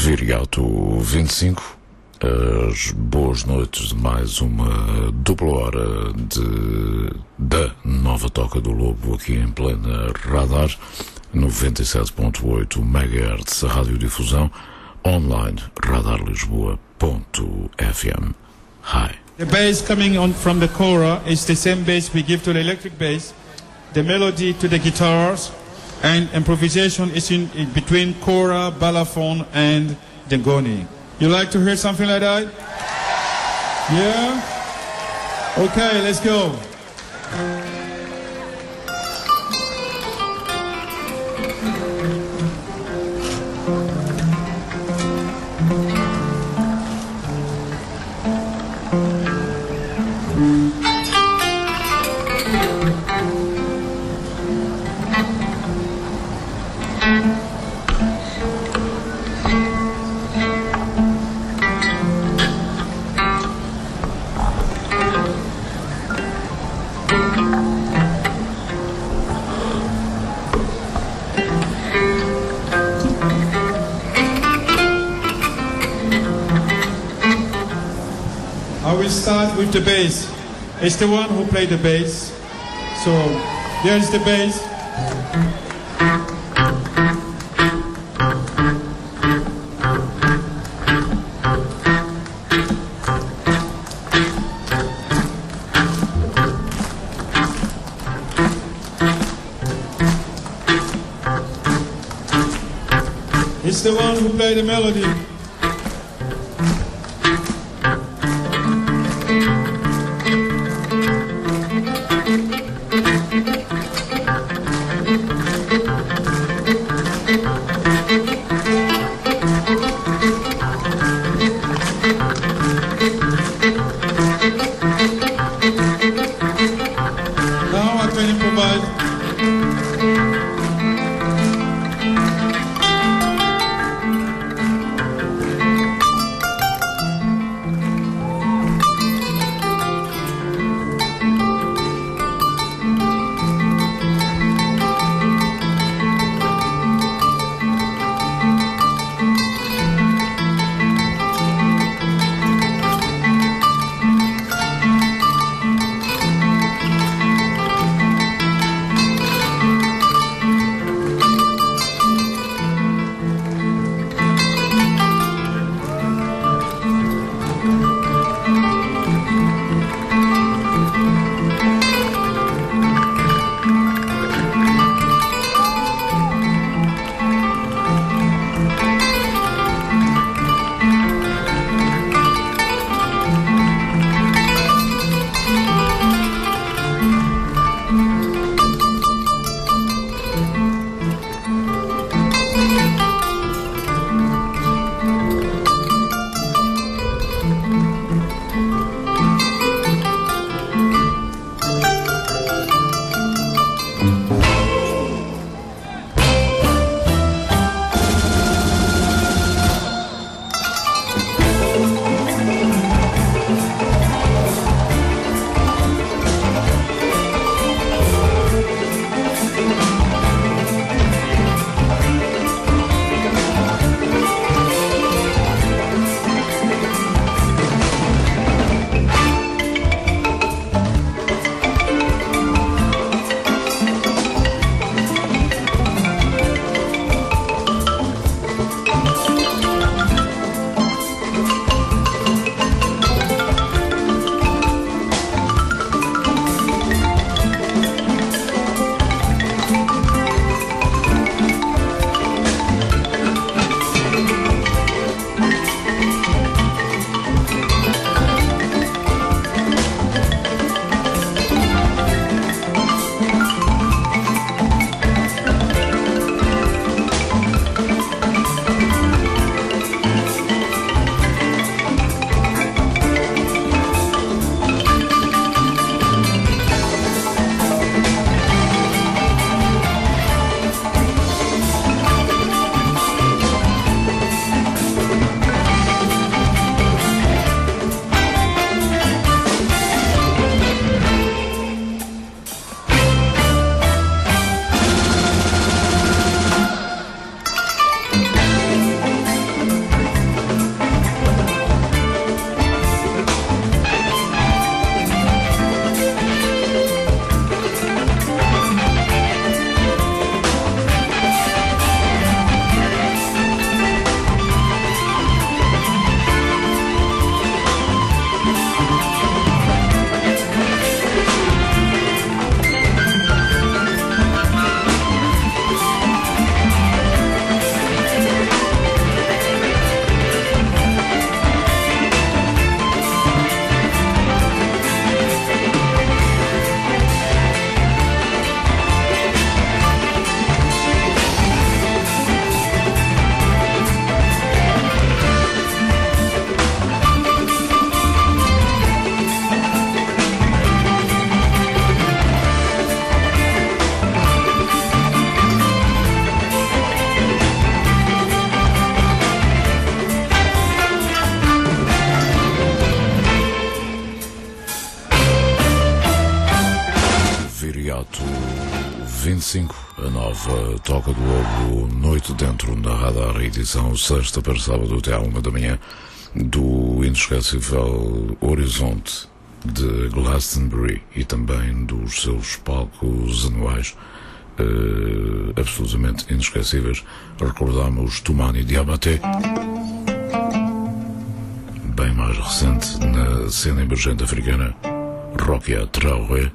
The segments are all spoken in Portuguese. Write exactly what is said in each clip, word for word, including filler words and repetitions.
Viriato vinte e cinco, as boas noites de mais uma dupla hora de, da nova Toca do Lobo aqui em plena Radar, noventa e sete ponto oito megahertz, radiodifusão, online, radarlisboa ponto f m. Hi. The bass coming on from the kora is the same bass we give to the electric bass, the melody to the guitars, and improvisation is in, in between kora, balafon, and dengoni. You like to hear something like that? Yeah? Okay, let's go. Start with the bass. It's the one who played the bass. So there's the bass. It's the one who played the melody. vinte e cinco, a nova Toca do Lobo, noite dentro da Radar, edição sexta para sábado até à uma da manhã, do inesquecível Horizonte de Glastonbury e também dos seus palcos anuais uh, absolutamente inesquecíveis. Recordamos Toumani Diabaté, bem mais recente na cena emergente africana, Rokia Traoré.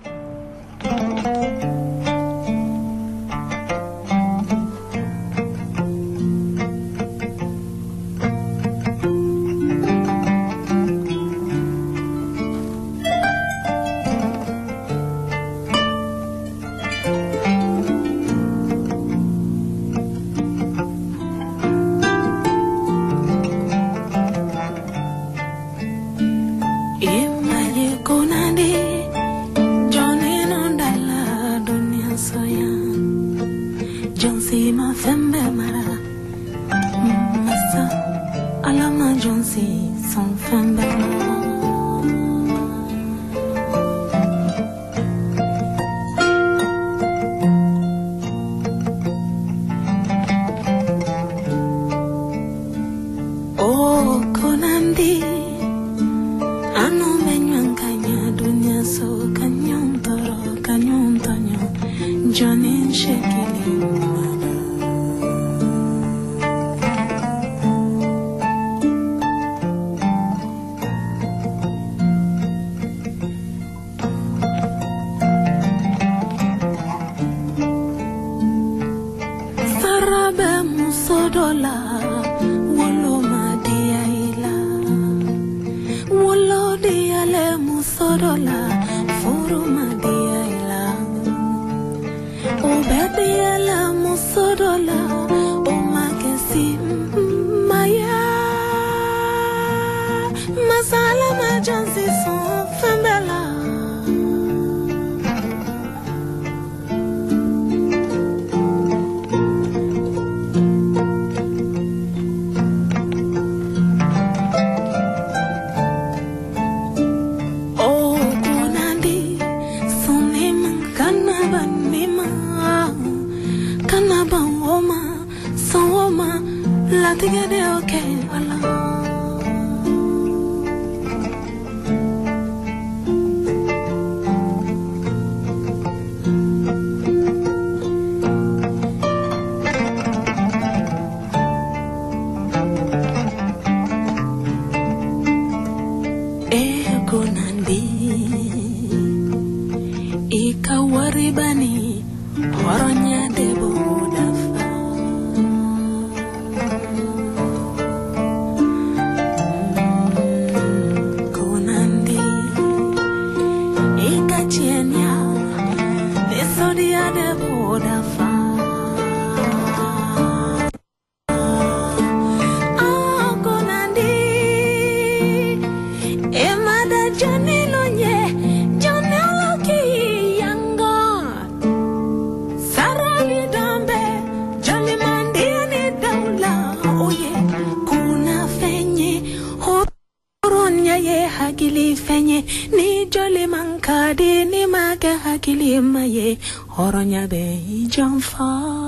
Horonya be jamfa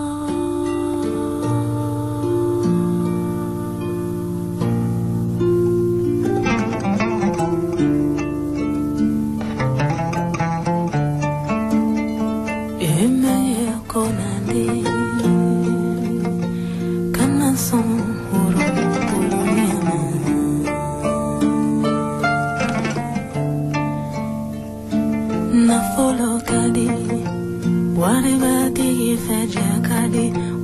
eme konande kana son horo horo na follow kadi whatever the fetch kadi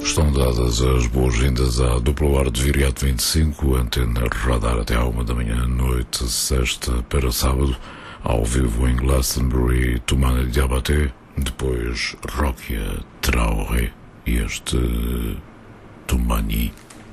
Estão dadas as boas-vindas à dupla hora de Viriato vinte e cinco, antena radar até à uma da manhã, noite, sexta para sábado, ao vivo em Glastonbury, Tumana Diabaté, depois Rokia Traoré e este Tumani.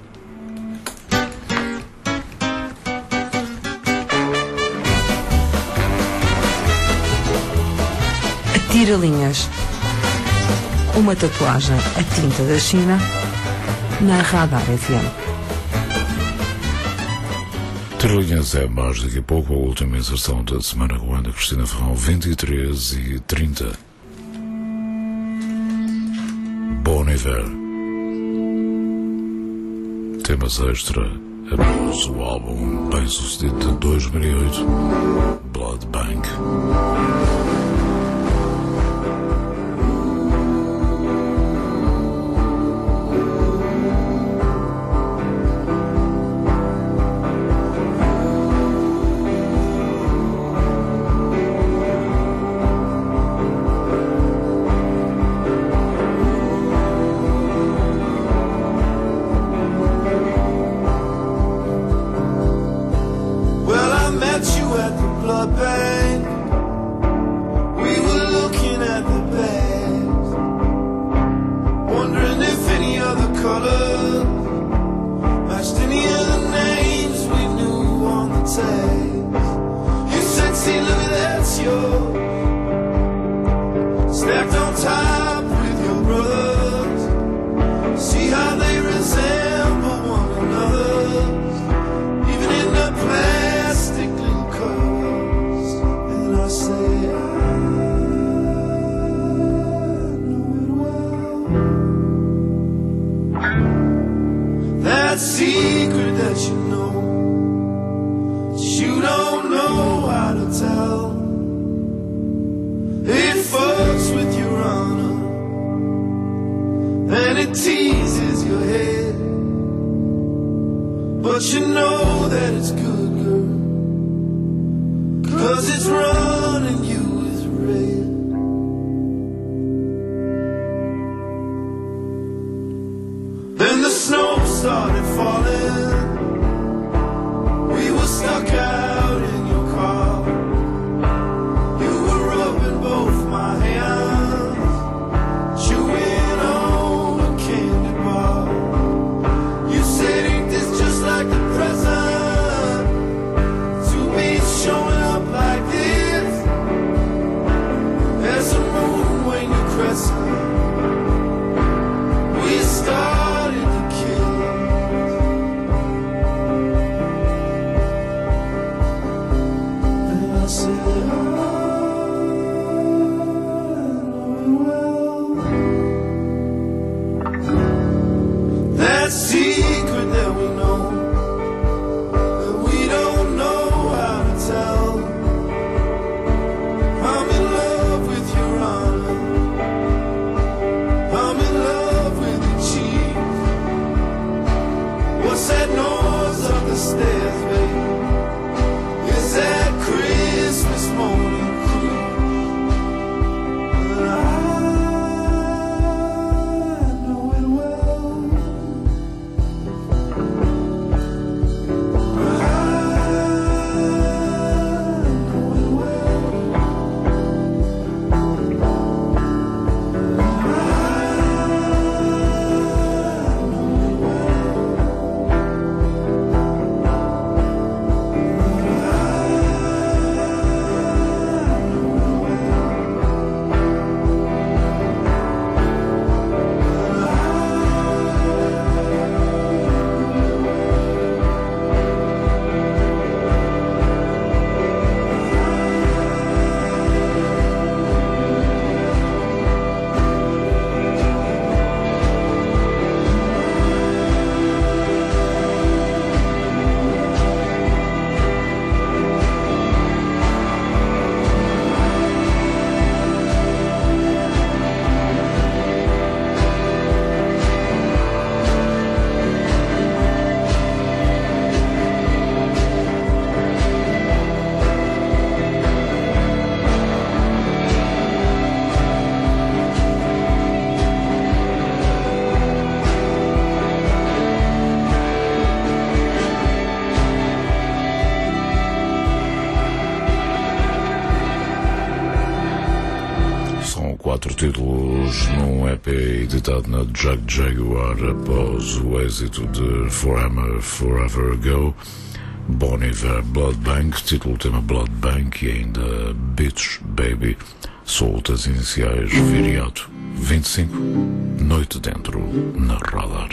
Tira-linhas. Uma tatuagem a tinta da China na Radar F M. Tira-linhas é mais daqui a pouco a última inserção da semana com a Ana Cristina Ferrão, vinte e três e trinta. Bon Iver. Temas extra após o álbum bem sucedido de dois mil e oito, Blood Bank. Like the present quatro títulos num E P editado na Jag Jaguar após o êxito de Forever, Forever Ago. Bon Iver, Blood Bank, título tema Blood Bank e ainda Bitch Baby, soltas iniciais Viriato vinte e cinco, Noite Dentro na Radar.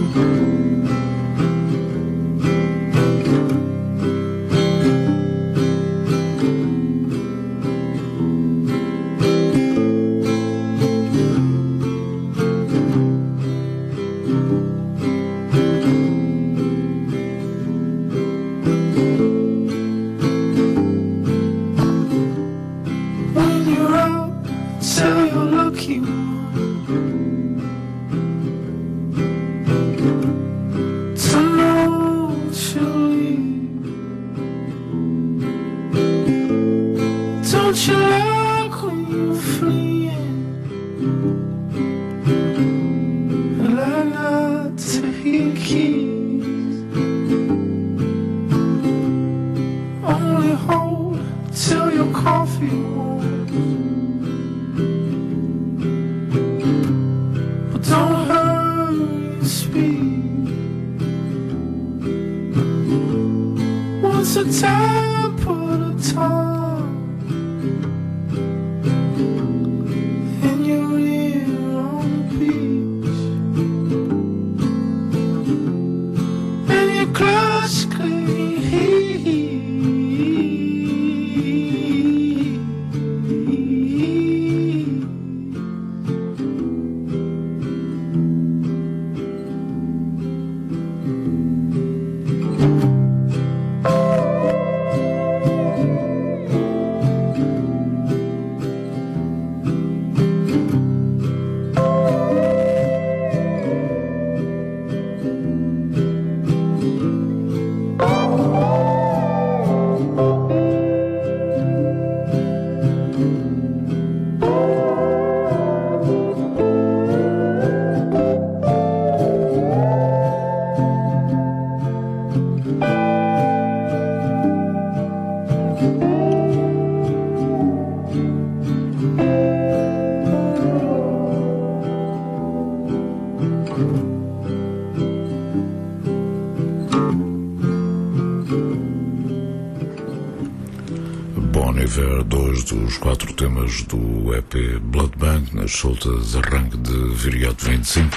Dois dos quatro temas do E P Blood Bank nas soltas arranque de Viriato vinte e cinco.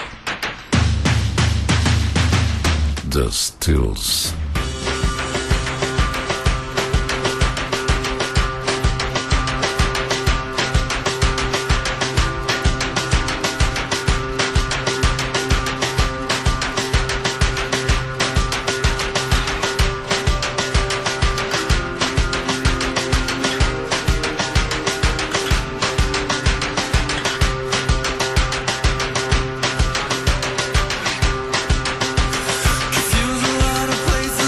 The Stills. Places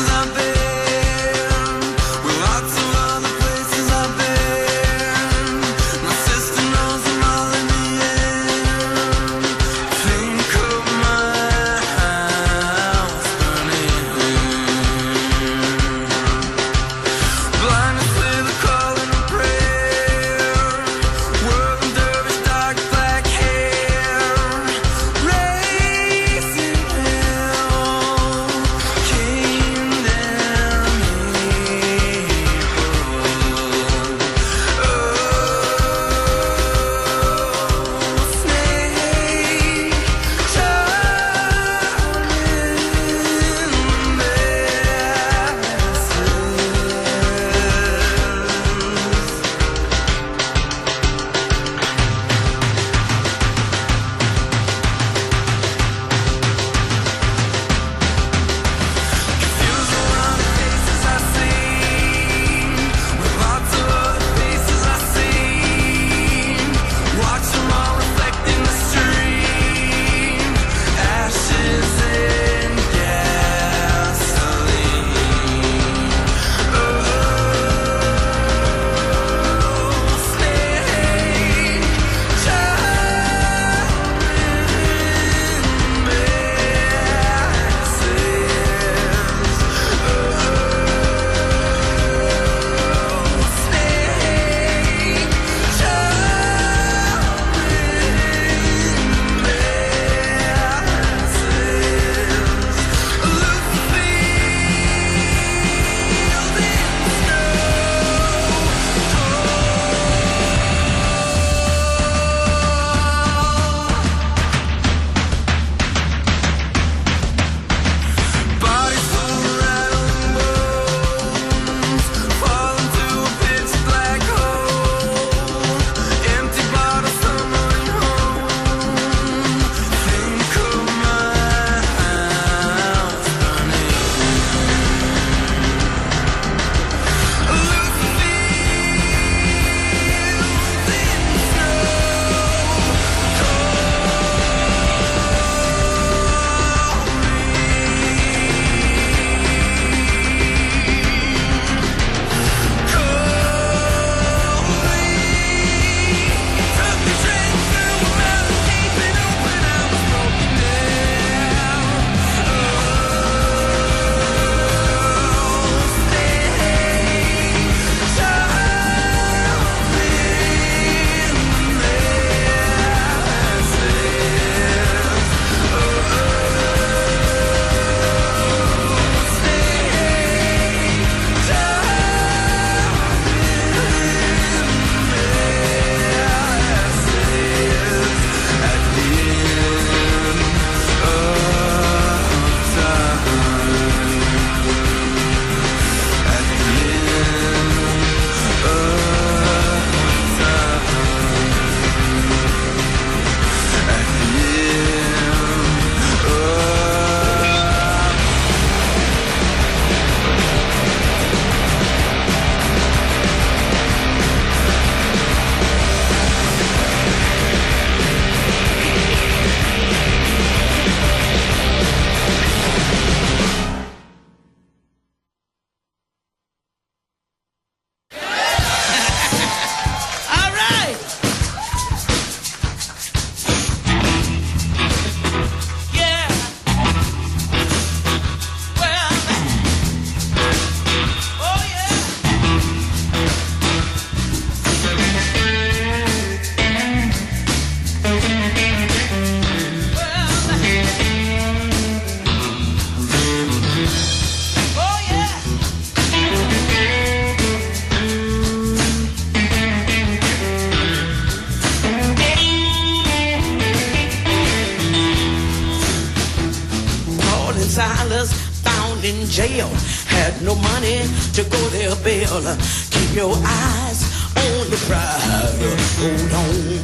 in jail, had no money to go their bail. Keep your eyes on the prize. Hold on.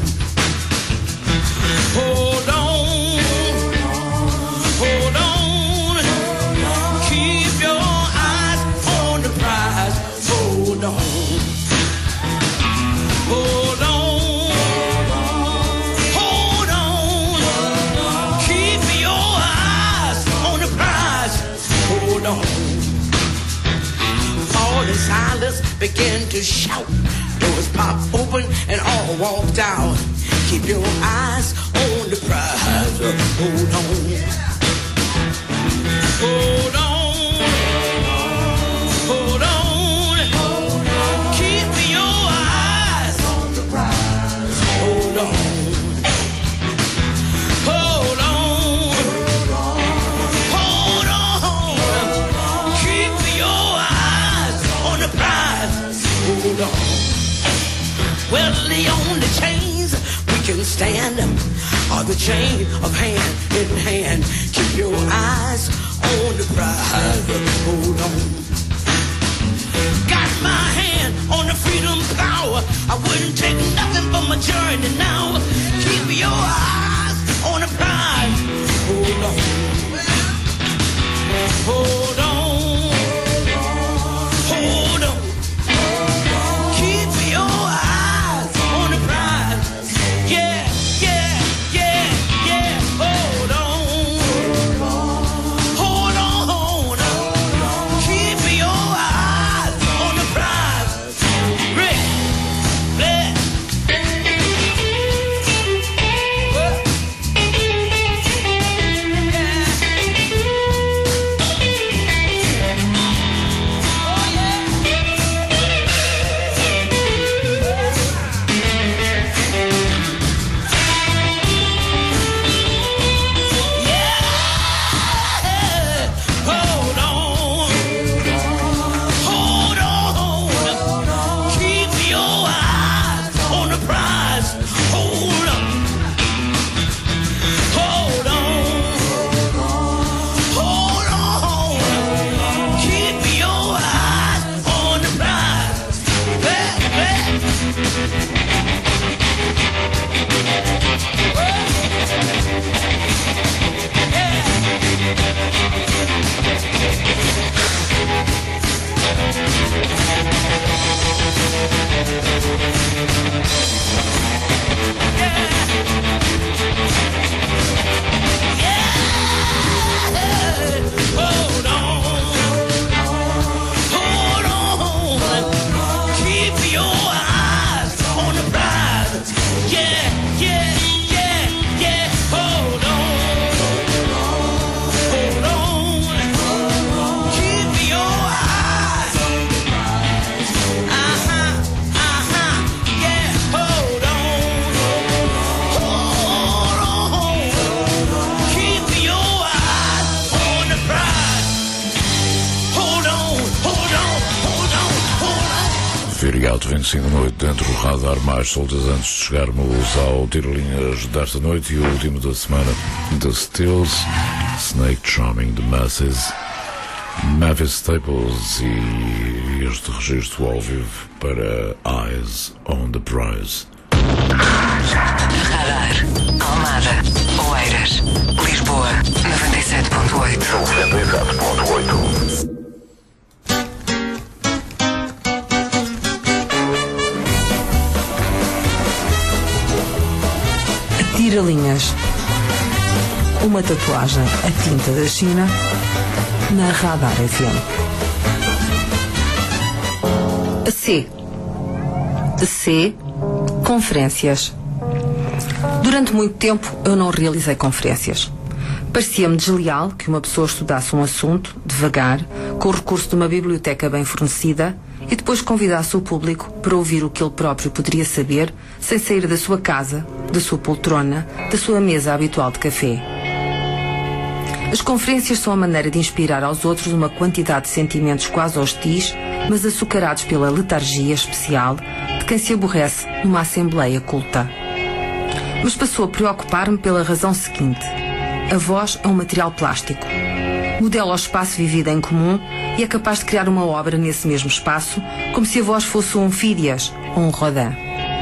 Hold on. Hold on. Keep your eyes on the prize. Hold on. Hold on. Hold on. Keep your eyes on the prize. Hold on. Paul and Silas began to shout. Doors popped open and all walked out. Keep your eyes on the prize. Hold on. Hold on. Hold on. Keep your eyes on the prize. Hold on. Hold on. Hold on. Keep your eyes on the prize. Hold on. Well, the only chains we can stand are the chain of hand in hand. Keep your eyes on the prize. Hold on. Got my hand on the freedom power. I wouldn't take nothing from my journey now. Keep your eyes on the prize. Hold on. Hold on. Hold on. Keep your eyes on the prize. Yeah, yeah, yeah, yeah. Hold on. Hold on, hold on. Keep your eyes on the prize. Rick, Blair. Viriato vinte e cinco da noite dentro do radar, mais soltas antes de chegarmos ao tiro-linhas desta noite e o último da semana. The Stills, Snake Charming the Masses, Mavis Staples e este registro ao vivo para Eyes on the Prize. Radar, Almada, Oeiras, Lisboa, noventa e sete ponto oito. noventa e sete ponto oito. Tira-linhas. Uma tatuagem a tinta da China na Radar F M. C. C. Conferências. Durante muito tempo eu não realizei conferências. Parecia-me desleal que uma pessoa estudasse um assunto, devagar, com o recurso de uma biblioteca bem fornecida, e depois convidasse o público para ouvir o que ele próprio poderia saber, sem sair da sua casa, da sua poltrona, da sua mesa habitual de café. As conferências são a maneira de inspirar aos outros uma quantidade de sentimentos quase hostis, mas açucarados pela letargia especial de quem se aborrece numa assembleia culta. Mas passou a preocupar-me pela razão seguinte: a voz é um material plástico. Modela o espaço vivido em comum e é capaz de criar uma obra nesse mesmo espaço, como se a voz fosse um Fídias ou um Rodin.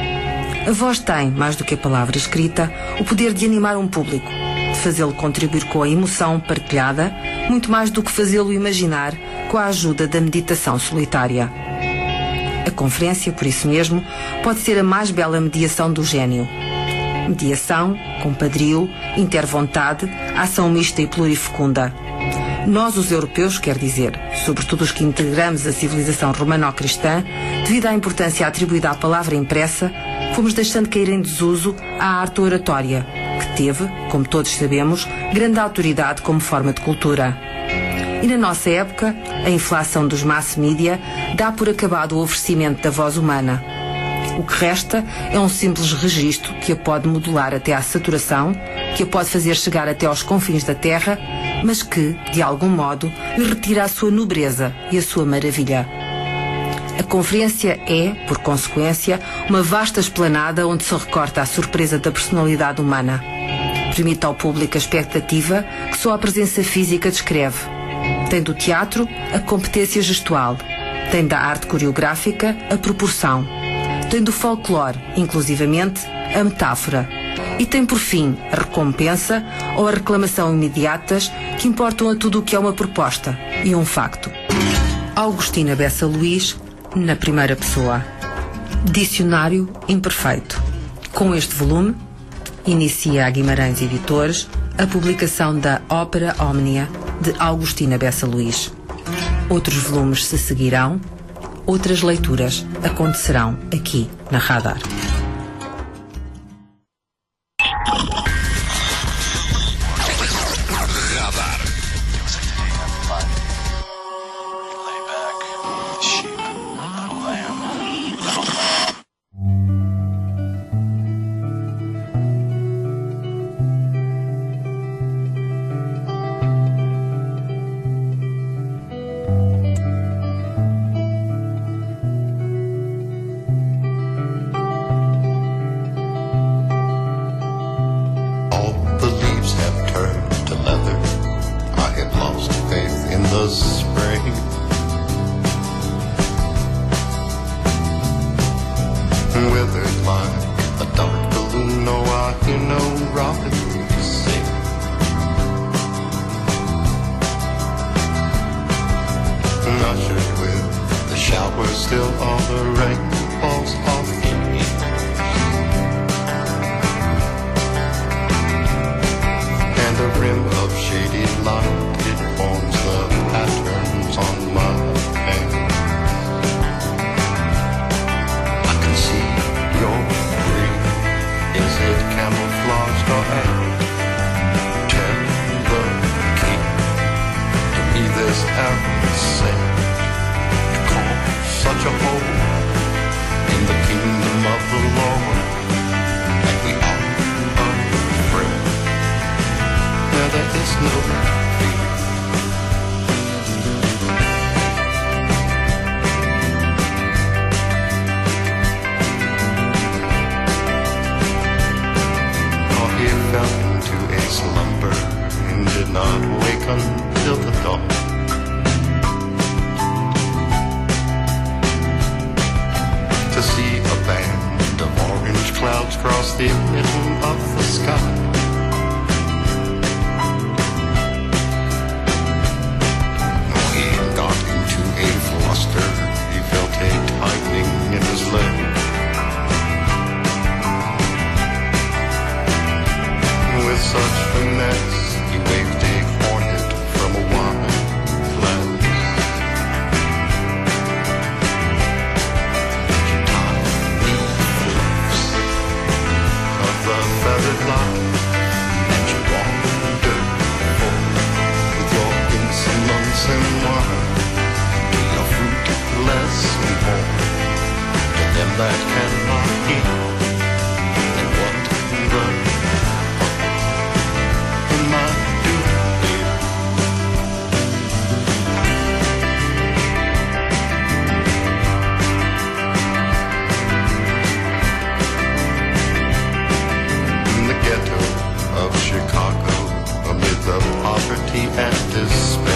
A voz tem, mais do que a palavra escrita, o poder de animar um público, de fazê-lo contribuir com a emoção partilhada, muito mais do que fazê-lo imaginar com a ajuda da meditação solitária. A conferência, por isso mesmo, pode ser a mais bela mediação do gênio. Mediação, compadrio, intervontade, ação mista e plurifecunda. Nós, os europeus, quer dizer, sobretudo os que integramos a civilização romano-cristã, devido à importância atribuída à palavra impressa, fomos deixando cair em desuso a arte oratória, que teve, como todos sabemos, grande autoridade como forma de cultura. E na nossa época, a inflação dos mass media dá por acabado o oferecimento da voz humana. O que resta é um simples registro que a pode modular até à saturação, que a pode fazer chegar até aos confins da terra, mas que, de algum modo, lhe retira a sua nobreza e a sua maravilha. A conferência é, por consequência, uma vasta esplanada onde se recorta a surpresa da personalidade humana. Permite ao público a expectativa que só a presença física descreve. Tem do teatro a competência gestual, tem da arte coreográfica a proporção, tem do folclore, inclusivamente, a metáfora, e tem por fim a recompensa ou a reclamação imediatas que importam a tudo o que é uma proposta e um facto. Augustina Bessa Luís, na primeira pessoa. Dicionário imperfeito. Com este volume, inicia a Guimarães Editores a publicação da Ópera Omnia de Augustina Bessa Luís. Outros volumes se seguirão, outras leituras acontecerão aqui na Radar. Chicago, amid the poverty and despair.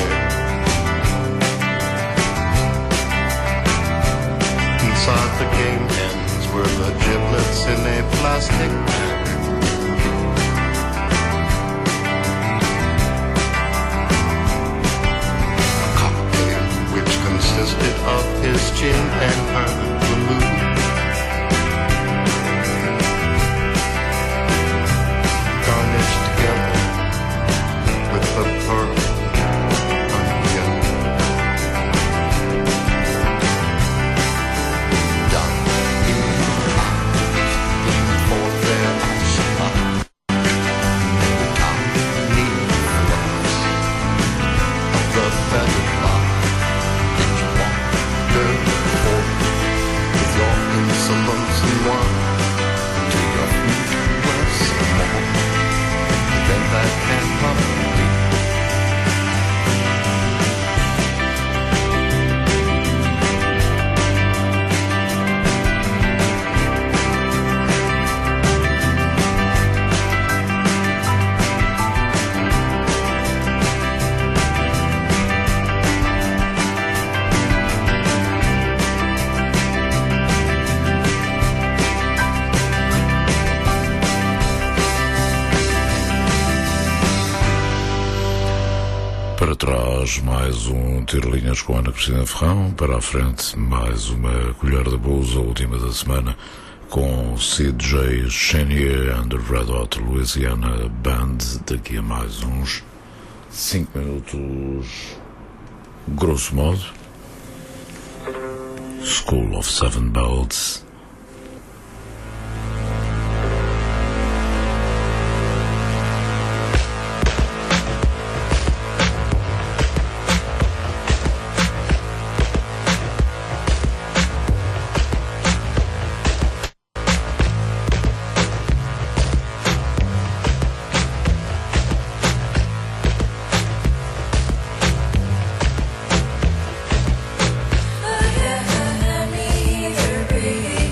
plastic. A cocktail which consisted of his gin and her vermouth. Garnished together with the pearl onion. Down in the eyes, for their supply. The tiny flux of the feathered line. And you wander forth with your insolence and wine to your feet were small. Then that cannot be. Para trás, mais um Tirolinhas com Ana Cristina Ferrão. Para a frente, mais uma colher de blues, a última da semana, com C J Chenier and the Red Hot Louisiana Band. Daqui a mais uns cinco minutos, grosso modo. School of Seven Bells. Either be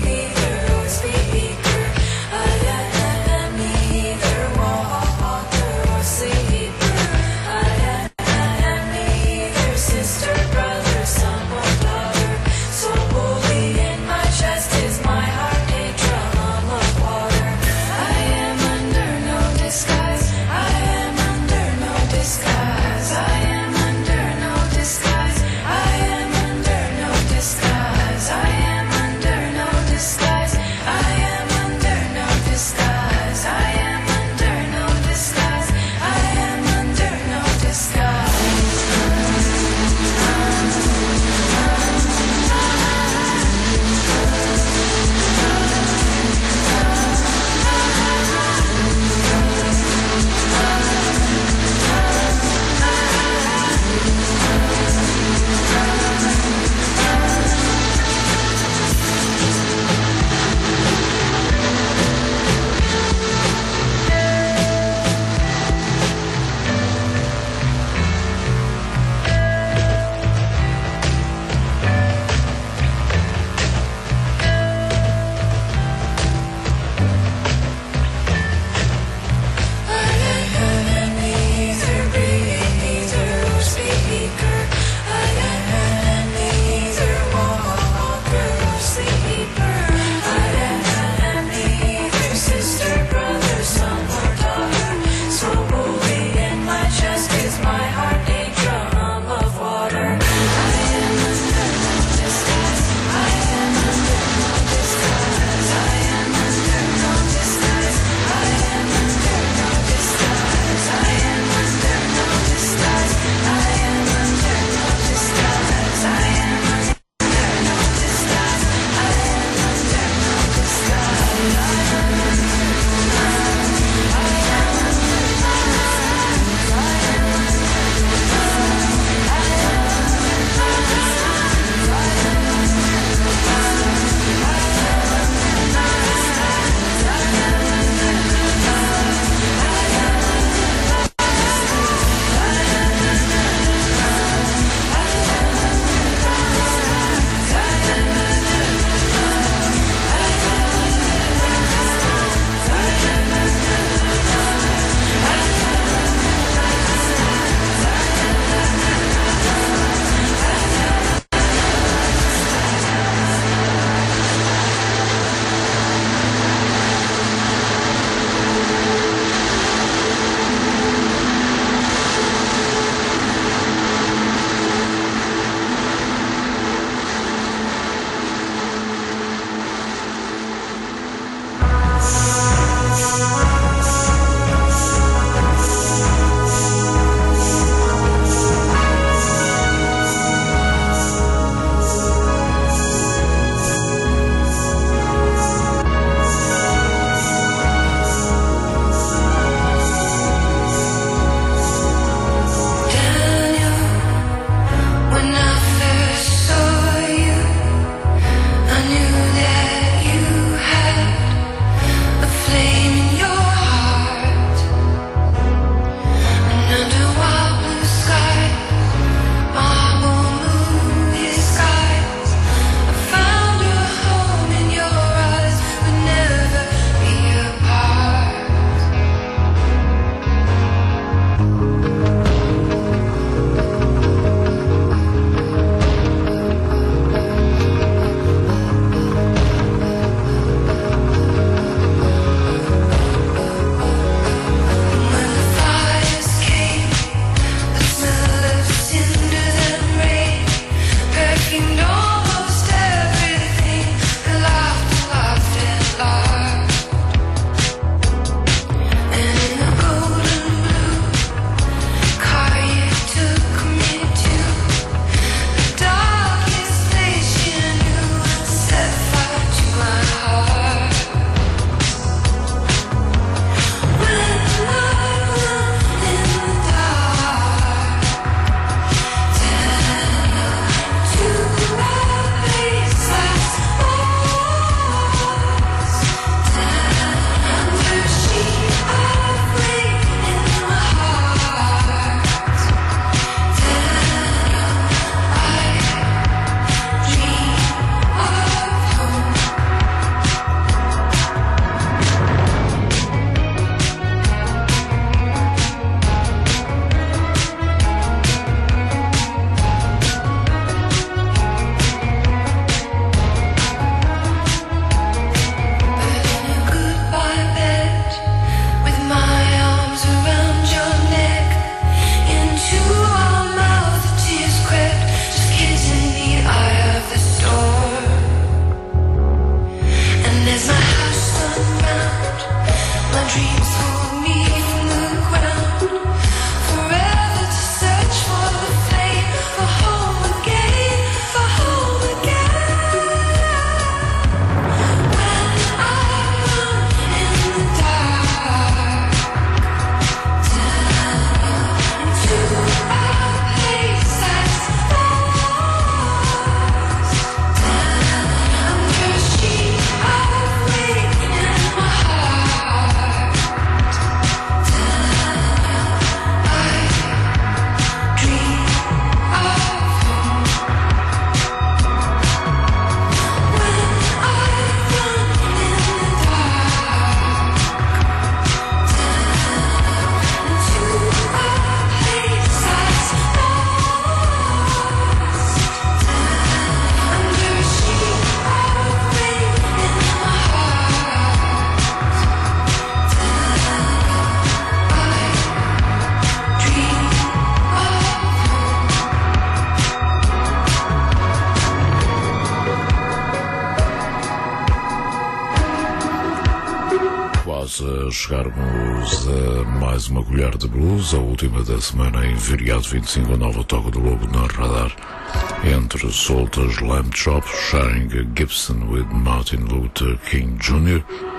para chegarmos a mais uma colher de blues, a última da semana em Viriato vinte e cinco, a nova Toca do Lobo na Radar. Entre soltas Lamb Chop, sharing a Gibson with Martin Luther King Júnior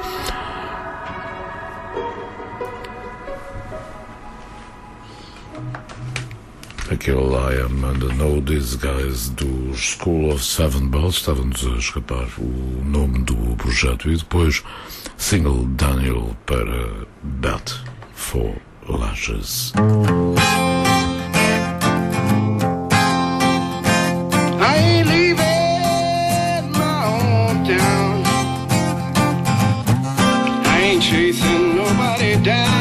Aquele I Am and I Know These Guys do School of Seven Bells, estava-nos a escapar o nome do projeto, e depois single Daniel para Bat for Lashes. I ain't leaving my hometown. I ain't chasing nobody down.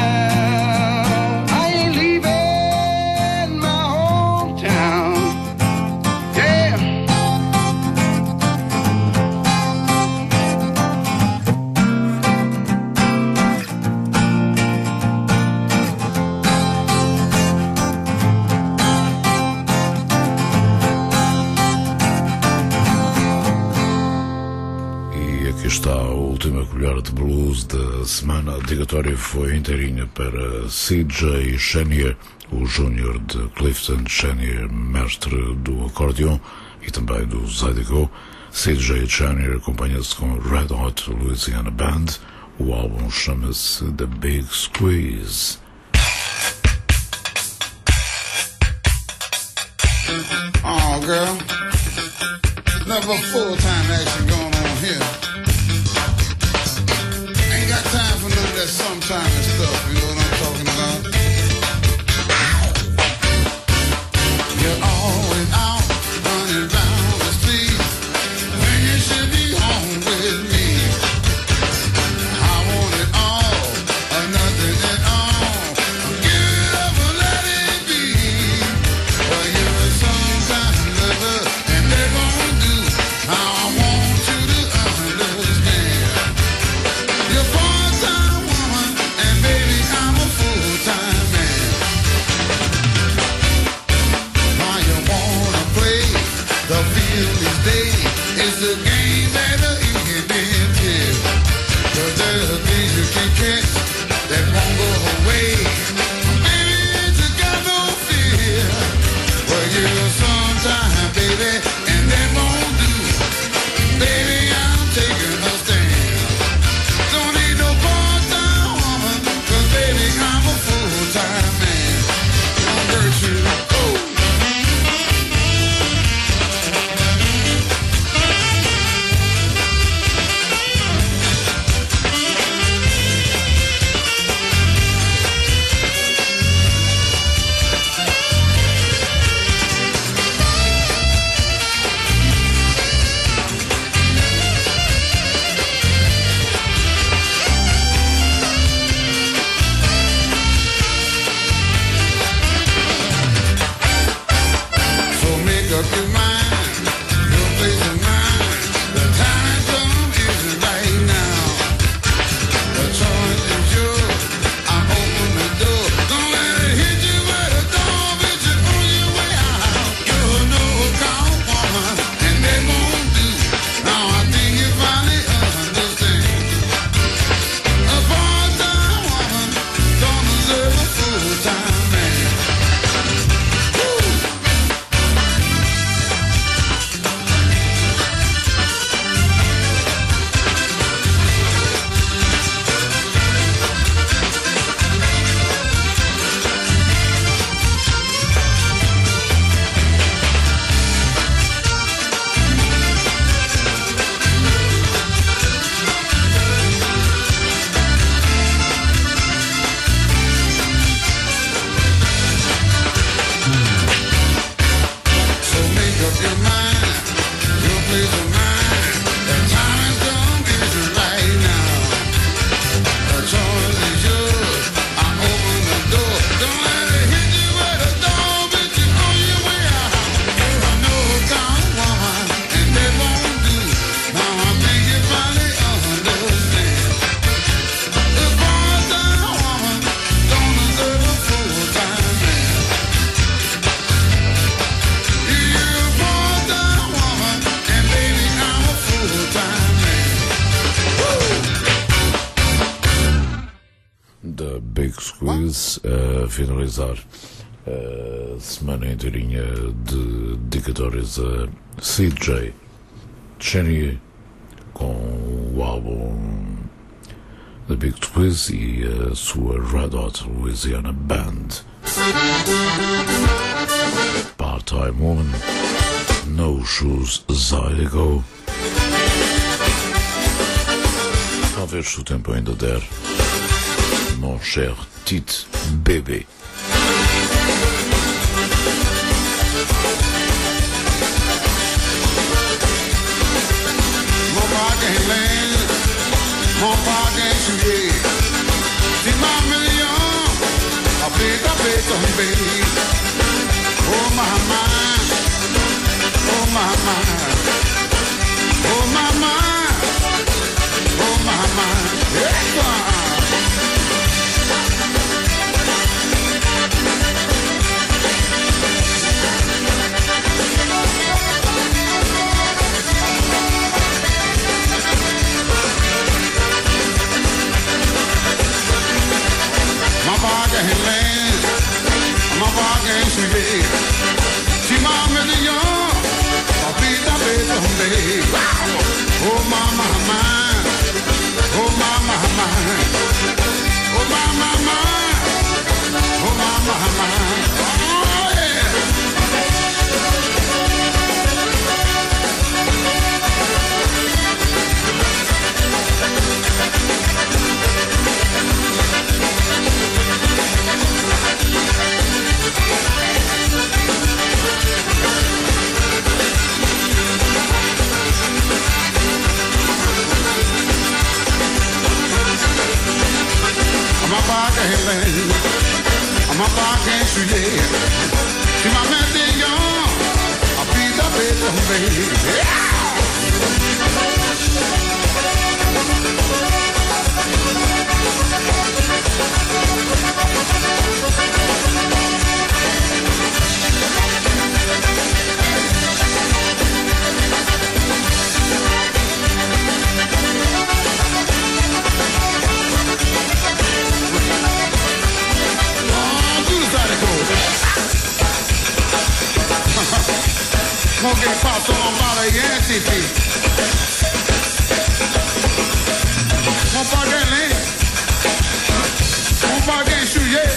Está a última colher de blues da semana. A dedicatória foi inteirinha para C J Chenier, o júnior de Clifton Chenier, mestre do acordeon e também do Zydeco. C J Chenier acompanha-se com Red Hot Louisiana Band. O álbum chama-se The Big Squeeze. Oh, girl, never full-time action going on here. Got time for none of that sometime and stuff, you know what I'm talking about? You're always out running down the street when you should be home with me. I want it all or nothing at all. Give it up and let it be. Well, you're a sometime lover and they won't do how I want you to understand. da Big Squeeze a finalizar a semana inteirinha de dedicatórias a C J Cheney com o álbum da Big Squeeze e a sua Red Hot Louisiana Band. Part-Time Woman, No Shoes Zydeco. Talvez se o tempo ainda der, Mon cher Tite Bébé. Mon parquet laine, mon parquet souillé. Si ma million, a fait, a fait tomber. Oh mama, oh mama, oh mama, oh mama, hey, my bargain land, my bargain souillé. Si ma million, a fait, a fait tomber. Oh mama, mama. Oh mama, mama, oh mama, mama, oh mama, mama, oh yeah. Ma bargain laine, ma bargain souillé. Si ma million, a fait, a fait tomber. Smoking pops on my body, Yancey. Mon parguin laine, mon parguin souillé.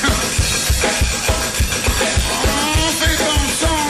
On fait ton son.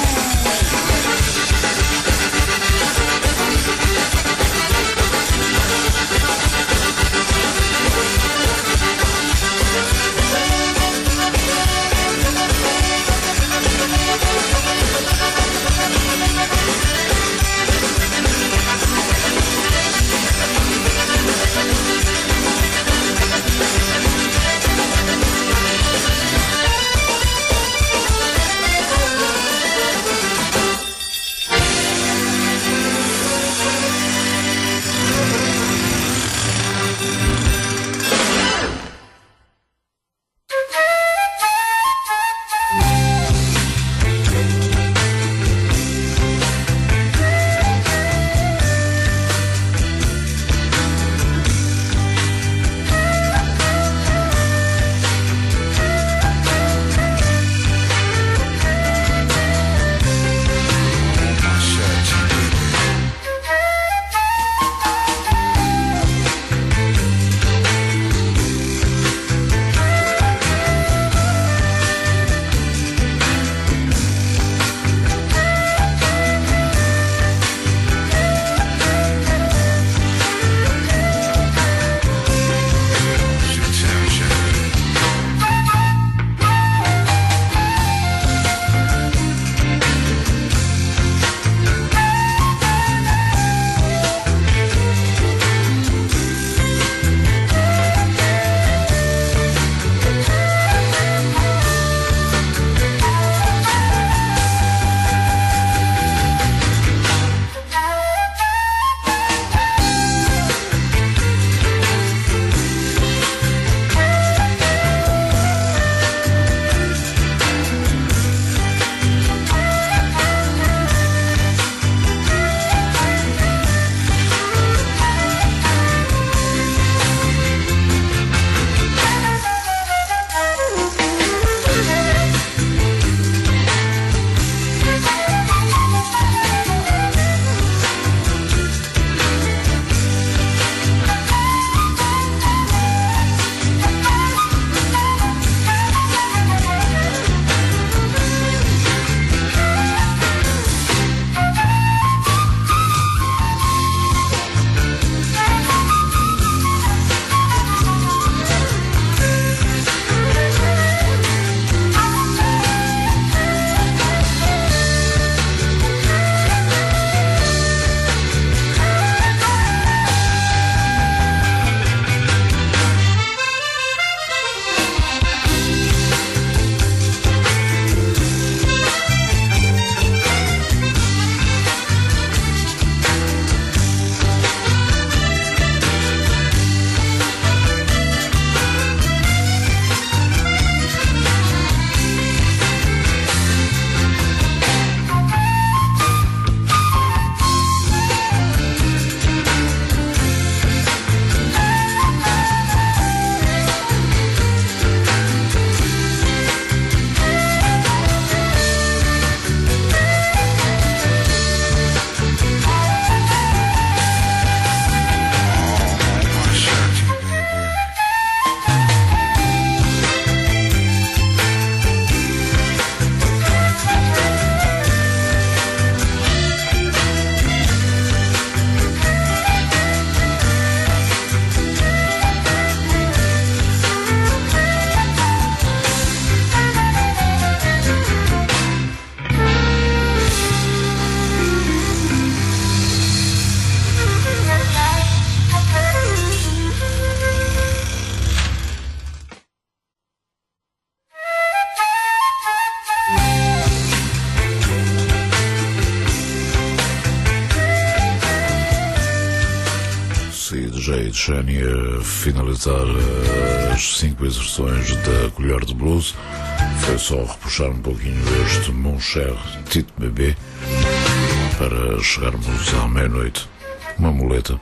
J. Chani a finalizar as cinco exerções da colher de blues. Foi só repuxar um pouquinho este Mon Cher Tite Bebê para chegarmos à meia-noite. Uma muleta.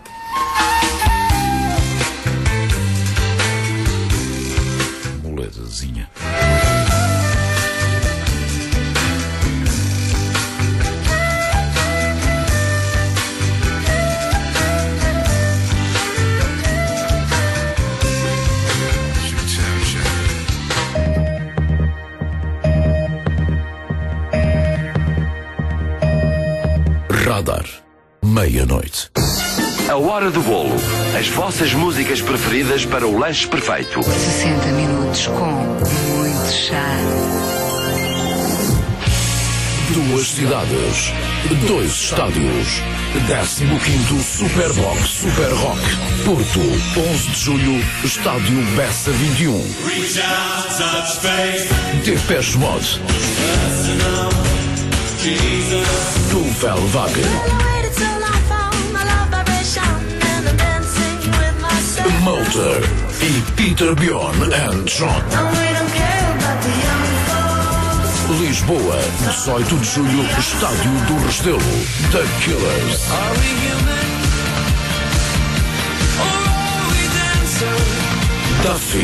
Muletazinha. Radar, meia-noite. A hora do bolo. As vossas músicas preferidas para o lanche perfeito. sessenta minutos com muito chá. Duas cidades, dois estádios. décimo quinto Superbox Super Rock. Porto, onze de julho, Estádio Bessa vinte e um. Depeche Mode. Duvelwagen. Motor e Peter Bjorn and John. Lisboa, dezoito de julho, Estádio do Restelo. The Killers. Duffy.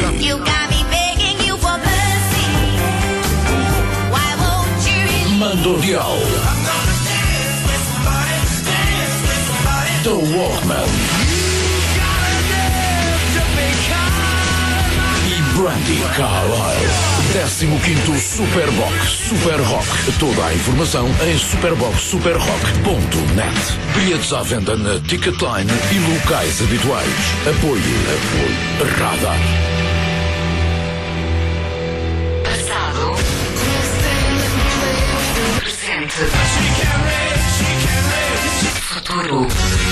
Mandodial. The Walkman. Brandy Carlisle. décimo quinto Superbox Super Rock. Toda a informação em superbox super rock ponto net. Bilhetes à venda na Ticketline e locais habituais. Apoio. Apoio. Radar. Passado. Presente. Futuro.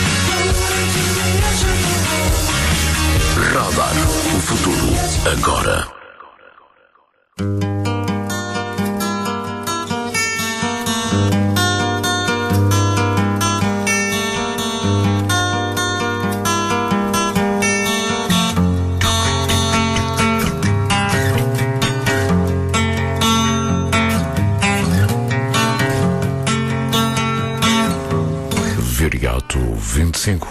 Radar. O futuro agora. Viriato vinte e cinco.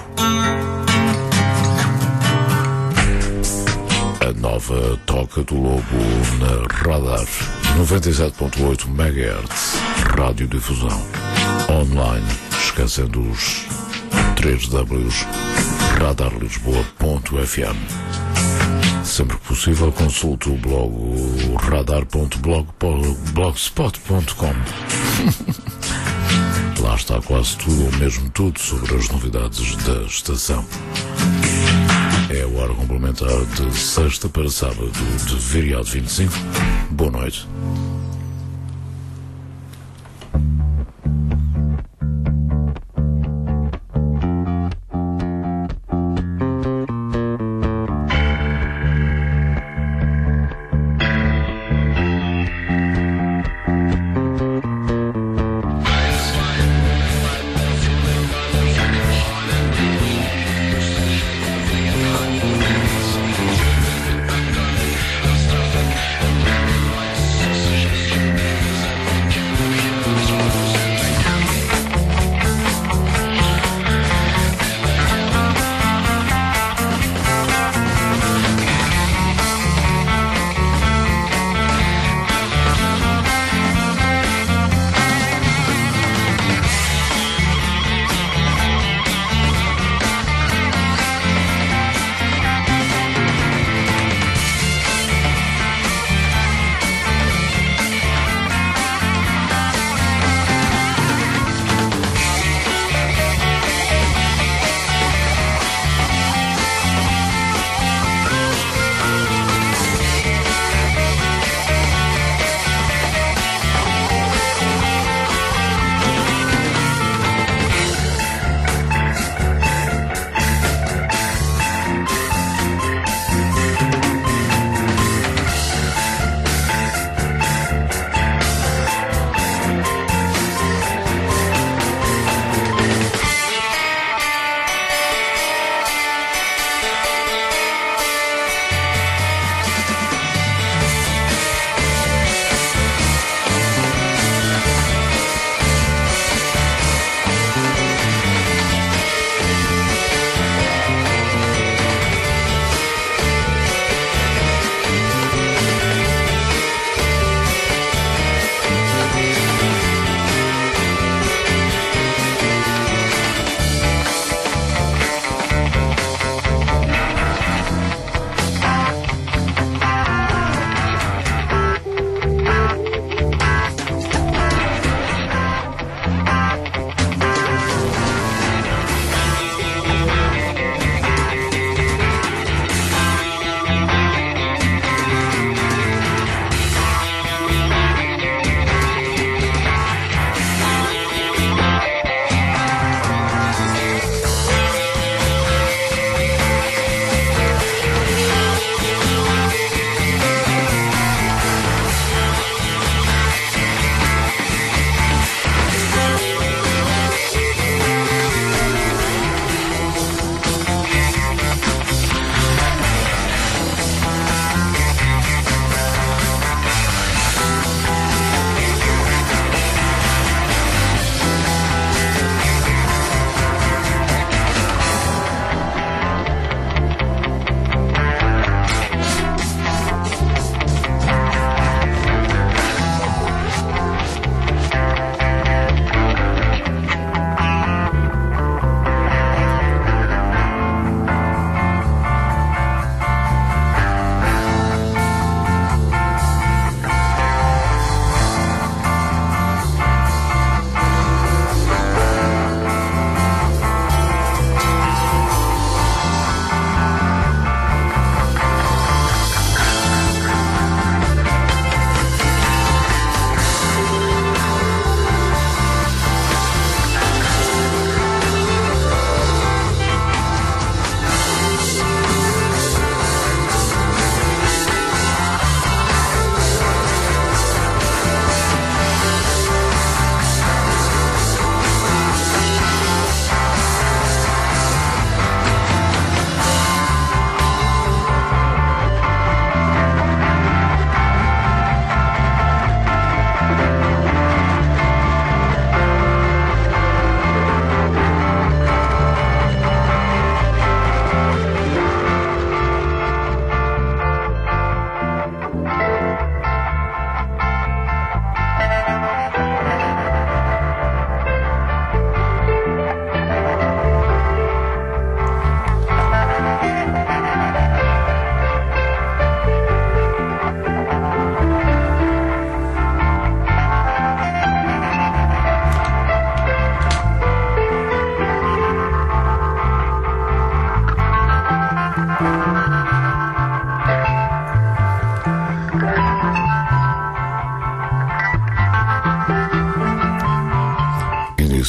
A nova Toca do Lobo na Radar. noventa e sete ponto oito megahertz. Radiodifusão. Online. Esquecendo os três Ws. radar lisboa ponto f m. Sempre que possível, consulte o blog radar ponto blogspot ponto com. Lá está quase tudo, ou mesmo tudo, sobre as novidades da estação. É a hora complementar de sexta para sábado de Viriato vinte e cinco. Boa noite. We'll be right back.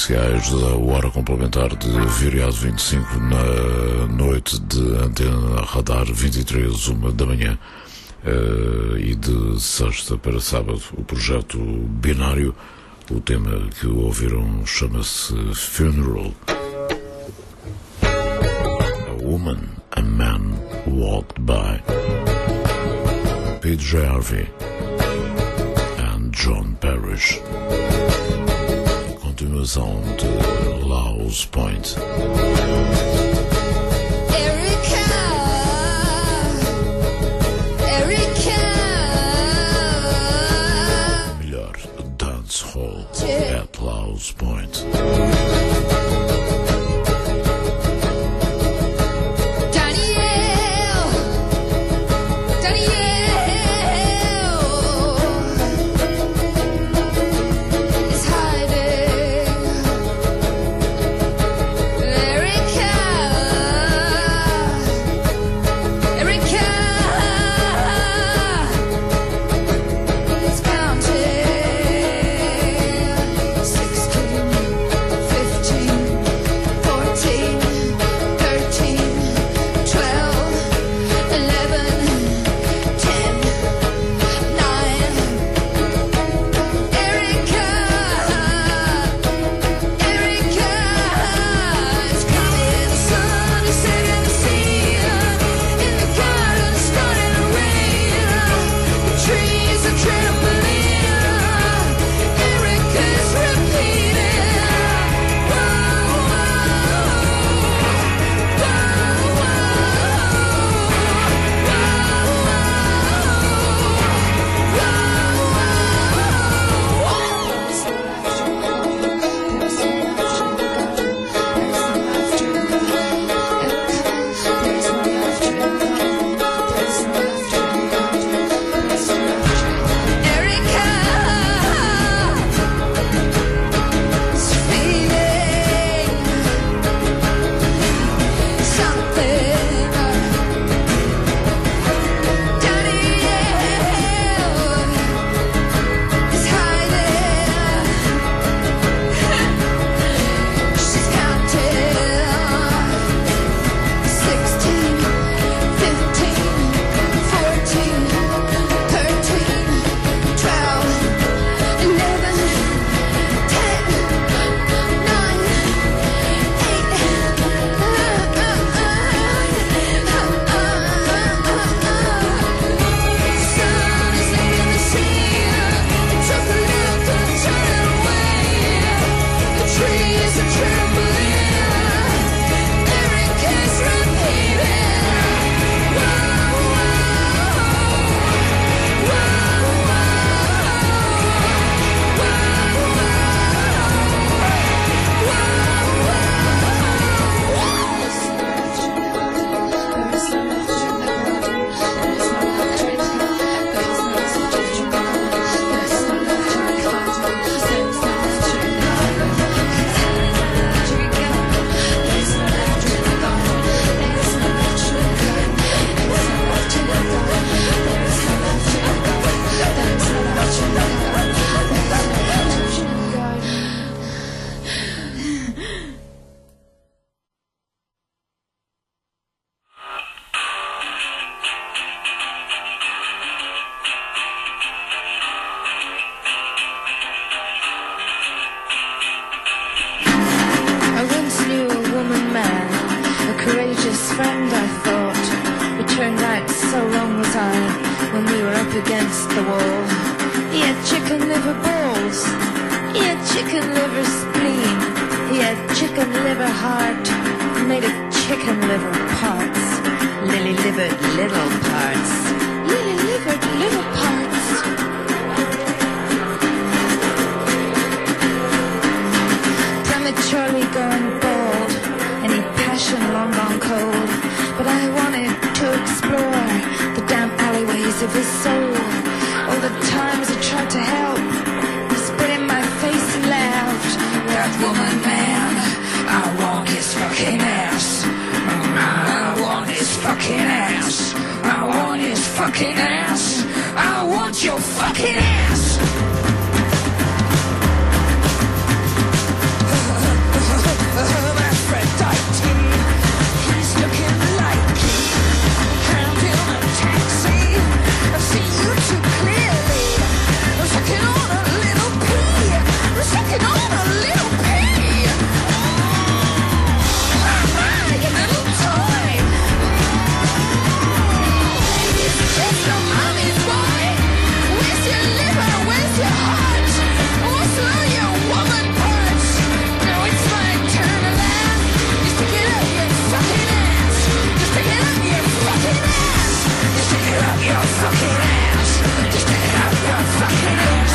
oficiais da hora complementar de Viriato vinte e cinco na noite de Antena Radar, vinte e três, uma da manhã, uh, e de sexta para sábado, o projeto Binário. O tema que ouviram chama-se Funeral. A Woman, a Man Walked By. Pete Harvey and John Parrish. Continuação de Laos Point. Melhor dance hall at Laos Point. Fucking ass. your fucking ass. Just get up your fucking ass.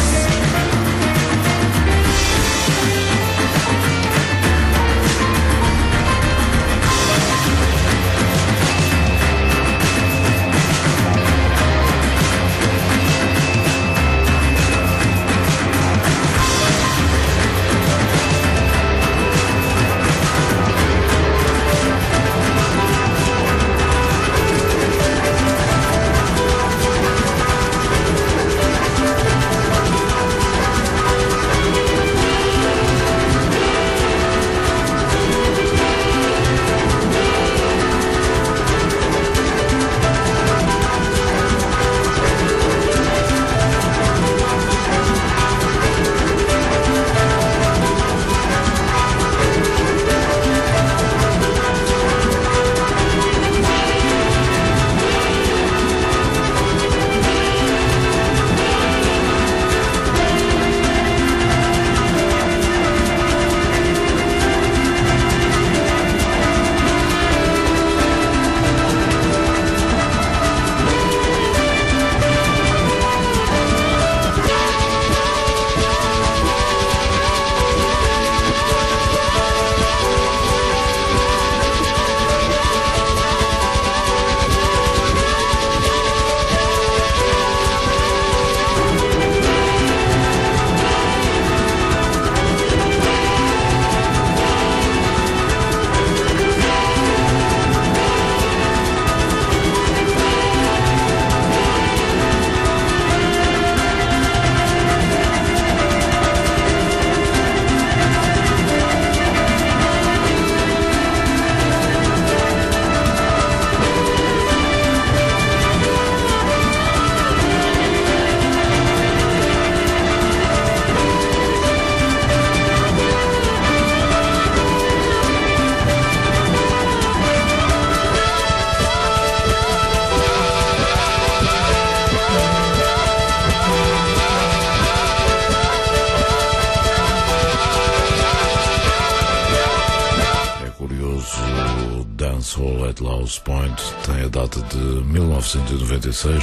Dancehall at Laos Point tem a data de mil novecentos e noventa e seis.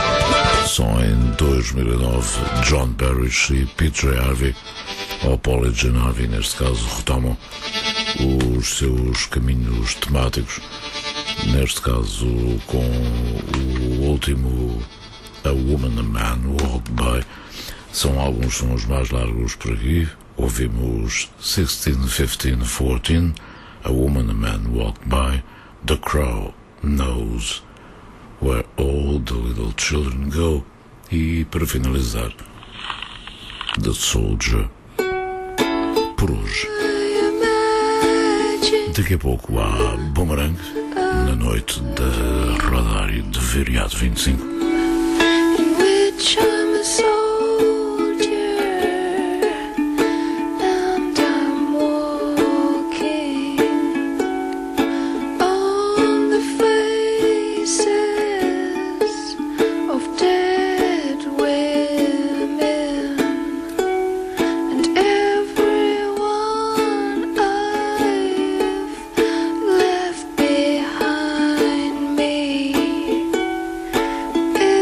Só em dois mil e nove, John Parrish e Pete Ray Harvey, ou Paul e Gene Harvey neste caso, retomam os seus caminhos temáticos, neste caso com o último A Woman, a Man Walked By. São alguns sons mais largos por aqui. Ouvimos sixteen, fifteen, fourteen, A Woman, a Man Walked By, The Crow Knows Where All the Little Children Go, e para finalizar, The Soldier. Por hoje. Daqui a pouco há Boomerang na noite da Radar de Viriato vinte e cinco. If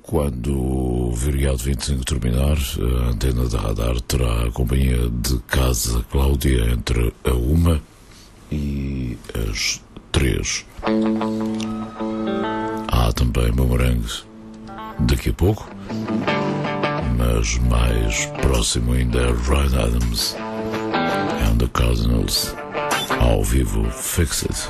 quando o Viriato vinte e cinco terminar, a antena da Radar terá a companhia de Casa Cláudia entre a uma e as três. Há também Boomerang daqui a pouco, mas mais próximo ainda é Ryan Adams and the Cardinals ao vivo. Fix It.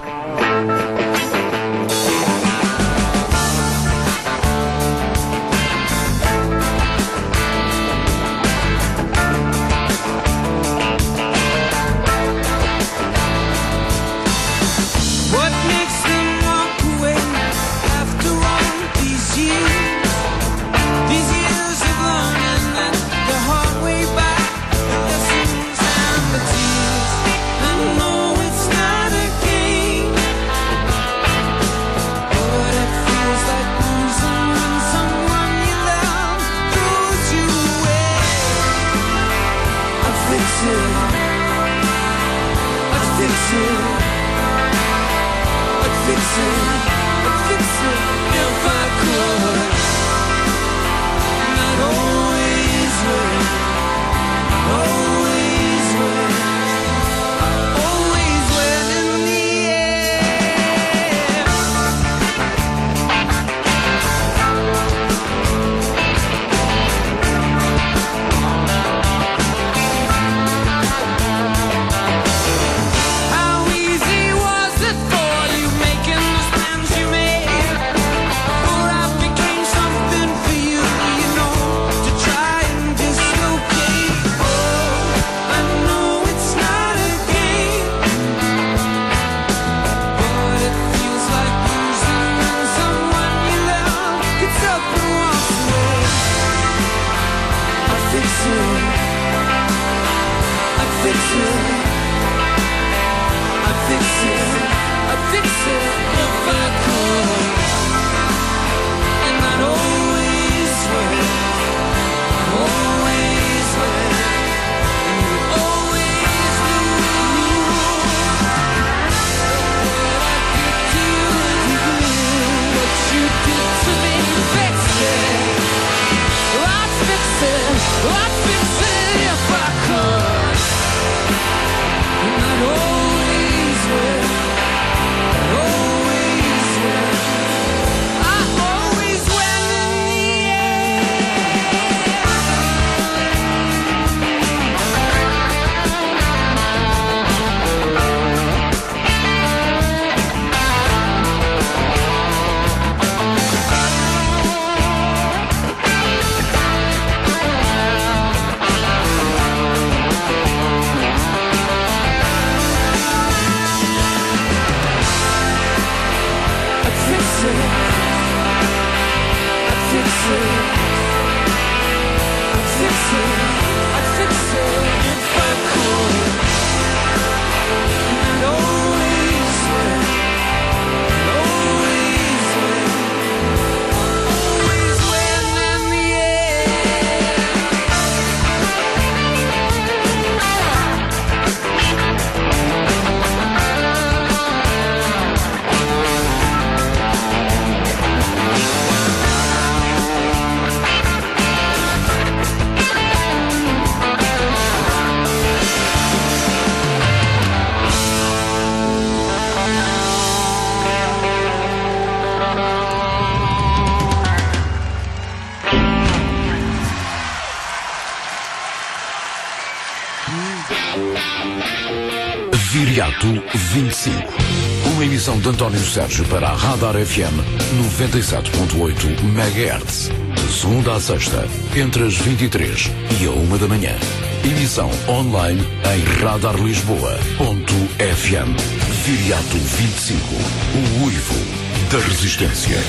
Viriato vinte e cinco. Uma emissão de António Sérgio para a Radar F M noventa e sete ponto oito megahertz. De segunda a sexta, entre as vinte e três e a uma da manhã. Emissão online em radar lisboa ponto f m. Viriato vinte e cinco. O uivo da resistência.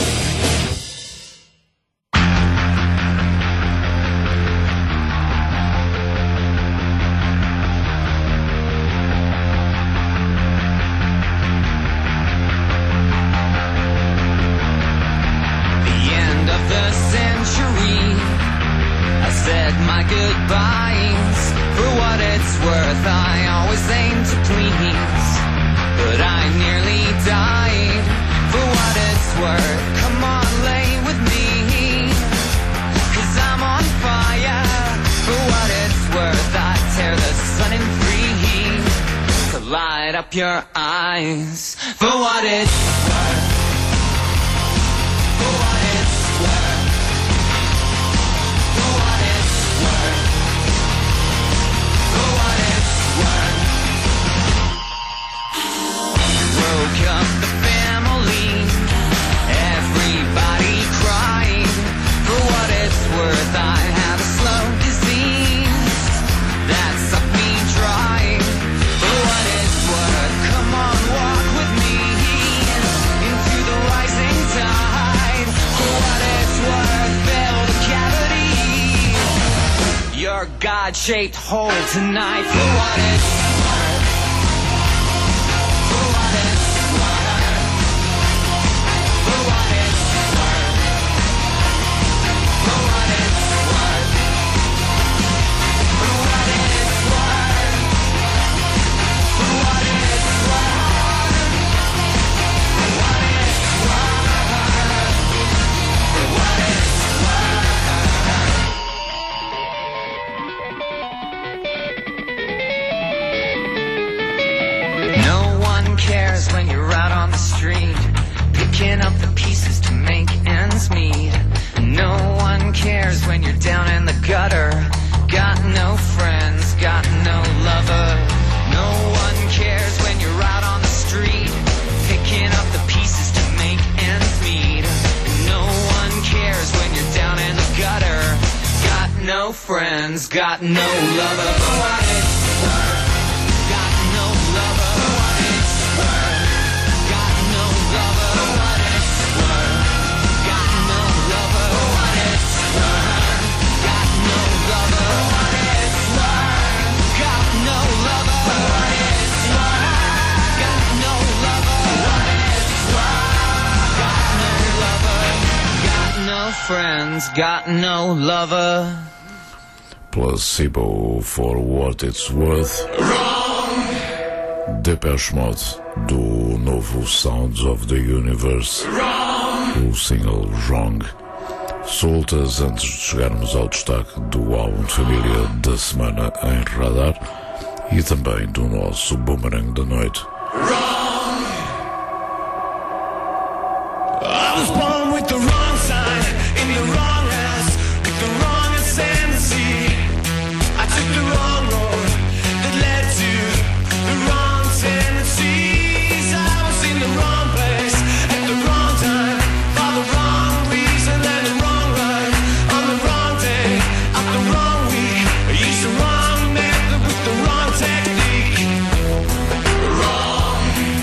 But I nearly died. For what it's worth, come on. running free to light up your eyes for what it's worth. For what it's worth. For what it's worth. For what it's worth. Broke up the family, everybody crying. For what it's worth, I have a slow disease that sucked me dry. For what it's worth, come on, walk with me into the rising tide. For what it's worth, fill the cavity, your God-shaped hole tonight. For what it's worth. For what it's worth. For what it's worth. For what it's worth. For what it's worth. For what it's worth. For what it's worth. For what it's worth. No one cares when you're out on the street, picking up the pieces to make ends meet. No one cares when you're down in the gutter, got no friends, got no lover. No one cares when you're out on the street, picking up the pieces to make ends meet. No one cares when you're down in the gutter, got no friends, got no lover. For what it's worth. Got no lover. For what it's worth. Got no lover. For what it's worth. Got no lover. For what it's worth. Got no lover. For what it's worth. Got no lover. For what it's worth. Got no lover. For what it's worth. Got no lover. Got no friends. Got no lover. Placebo, For What It's Worth. Depeche Mode, do novo Sounds of the Universe. O single Wrong. Soltas antes de chegarmos ao destaque do álbum de família da semana em Radar e também do nosso Boomerang da Noite. I was born with the wrong sign in the wrong house, with the wrong ascendancy. I took the wrong road that led to the wrong tendencies. I was in the wrong place at the wrong time, for the wrong reason and the wrong rhyme, on the wrong day of the wrong week. I used the wrong method with the wrong technique. Wrong.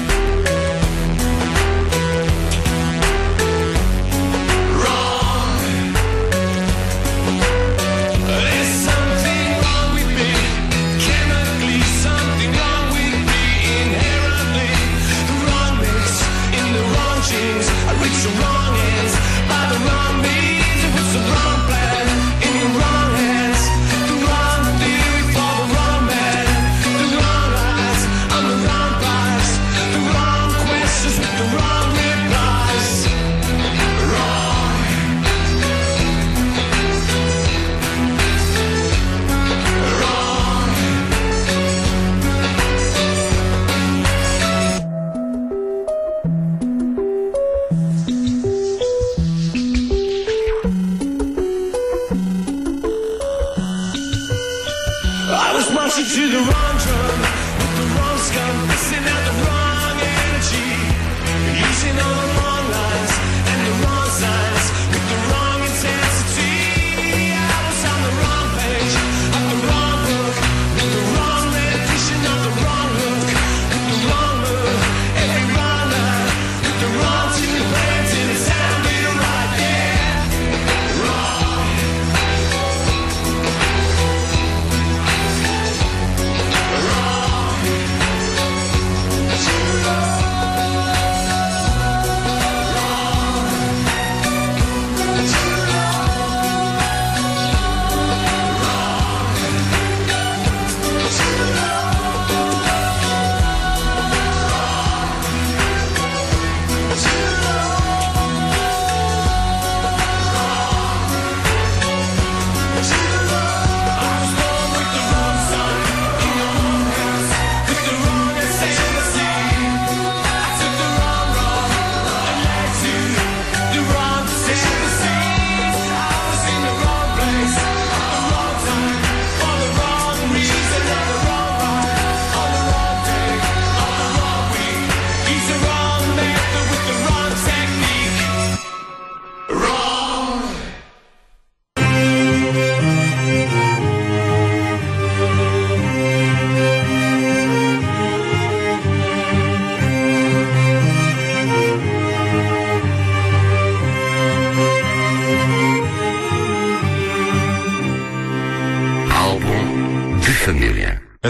marching to the wrong drum with the wrong scum, missing out the wrong energy, using all the wrong lines and the wrong signs with the wrong intensity. I was on the wrong page of the wrong book, with the wrong repetition of the wrong look, with the wrong move, every wrong line, with the wrong tune playing till it sounded right. Yeah, wrong.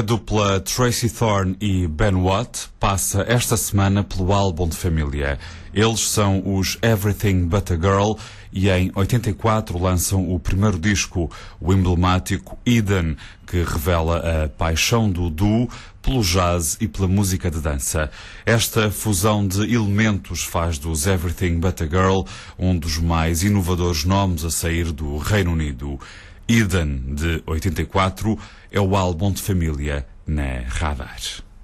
dupla Tracy Thorn e Ben Watt passa esta semana pelo álbum de família. Eles são os Everything But a Girl e em oitenta e quatro lançam o primeiro disco, o emblemático Eden, que revela a paixão do duo pelo jazz e pela música de dança. Esta fusão de elementos faz dos Everything But a Girl um dos mais inovadores nomes a sair do Reino Unido. Eden, de oitenta e quatro, é o álbum de família na Radar.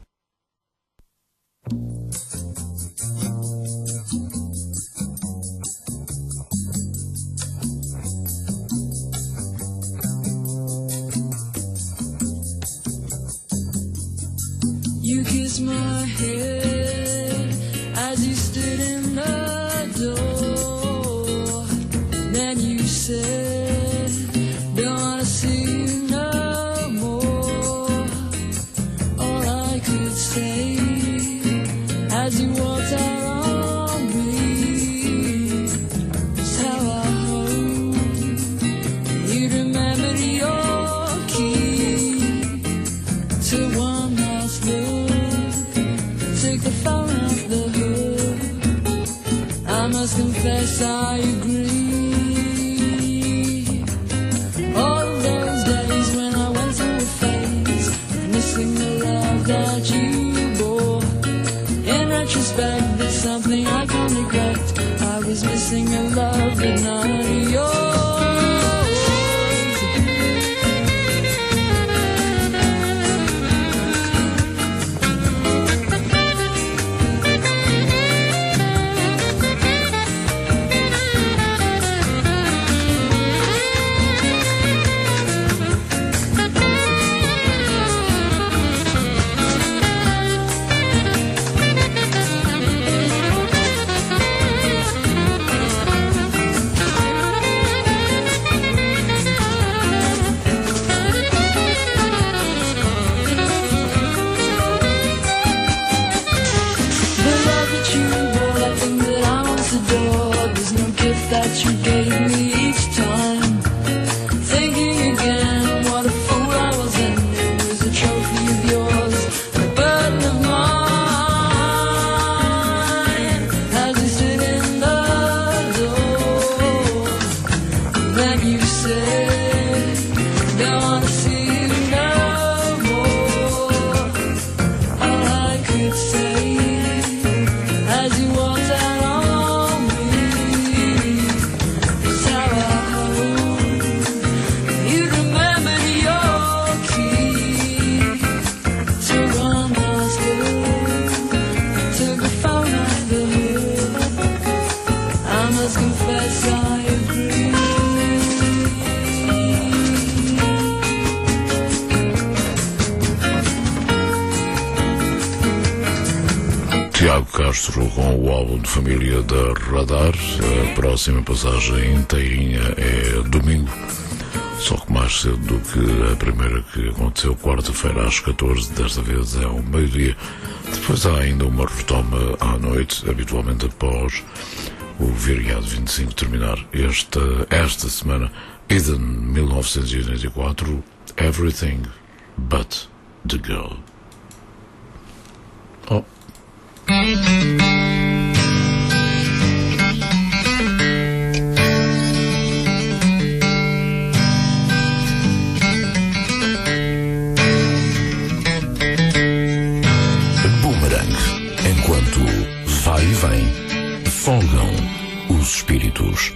You kissed my head as you stood in the door. Then you said, don't wanna see you no more. All I could say as you walked out on me is how I hope you'd remember your key to one last look. Took the phone off the hook. I must confess I agree. All those days when I went through a phase of missing the love that you bore. In retrospect, there's something I can't neglect. I was missing a love but not yours. That you gave me each time. Thinking again, what a fool I was in. It was a trophy of yours, a burden of mine. As you stood in the door, then you said, don't wanna see you no more. All I could say as you walked out on me, how I hope you remembered your key to one last look. Took the phone off the hook. I must confess I agree. Tiago Castro com o álbum de família da Radar. A próxima passagem inteirinha é domingo, só que mais cedo do que a primeira, que aconteceu quarta-feira às catorze, desta vez é ao meio-dia. Depois há ainda uma retoma à noite, habitualmente após o Viriato vinte e cinco terminar. Esta, esta semana, Eden mil novecentos e oitenta e quatro, Everything But the Girl. Oh. Boomerang. Enquanto vai e vem, folgam os espíritos.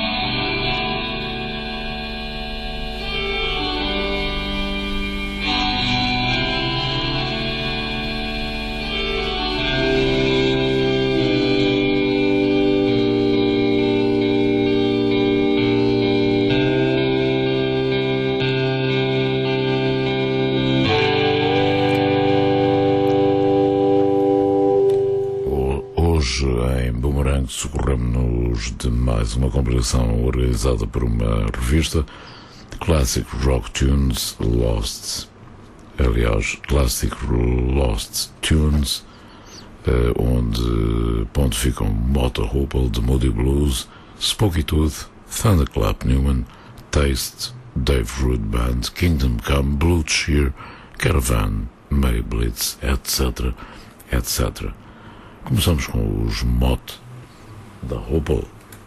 Socorremos-nos de mais uma compilação organizada por uma revista, Classic Rock Tunes Lost, aliás, Classic Lost Tunes, eh, onde pontificam Mota Hoople, The Moody Blues, Spooky Tooth, Thunderclap Newman, Taste, Dave Rude Band, Kingdom Come, Blue Cheer, Caravan, Maybelline, etc, etcétera. Começamos com os Mott da Hobo.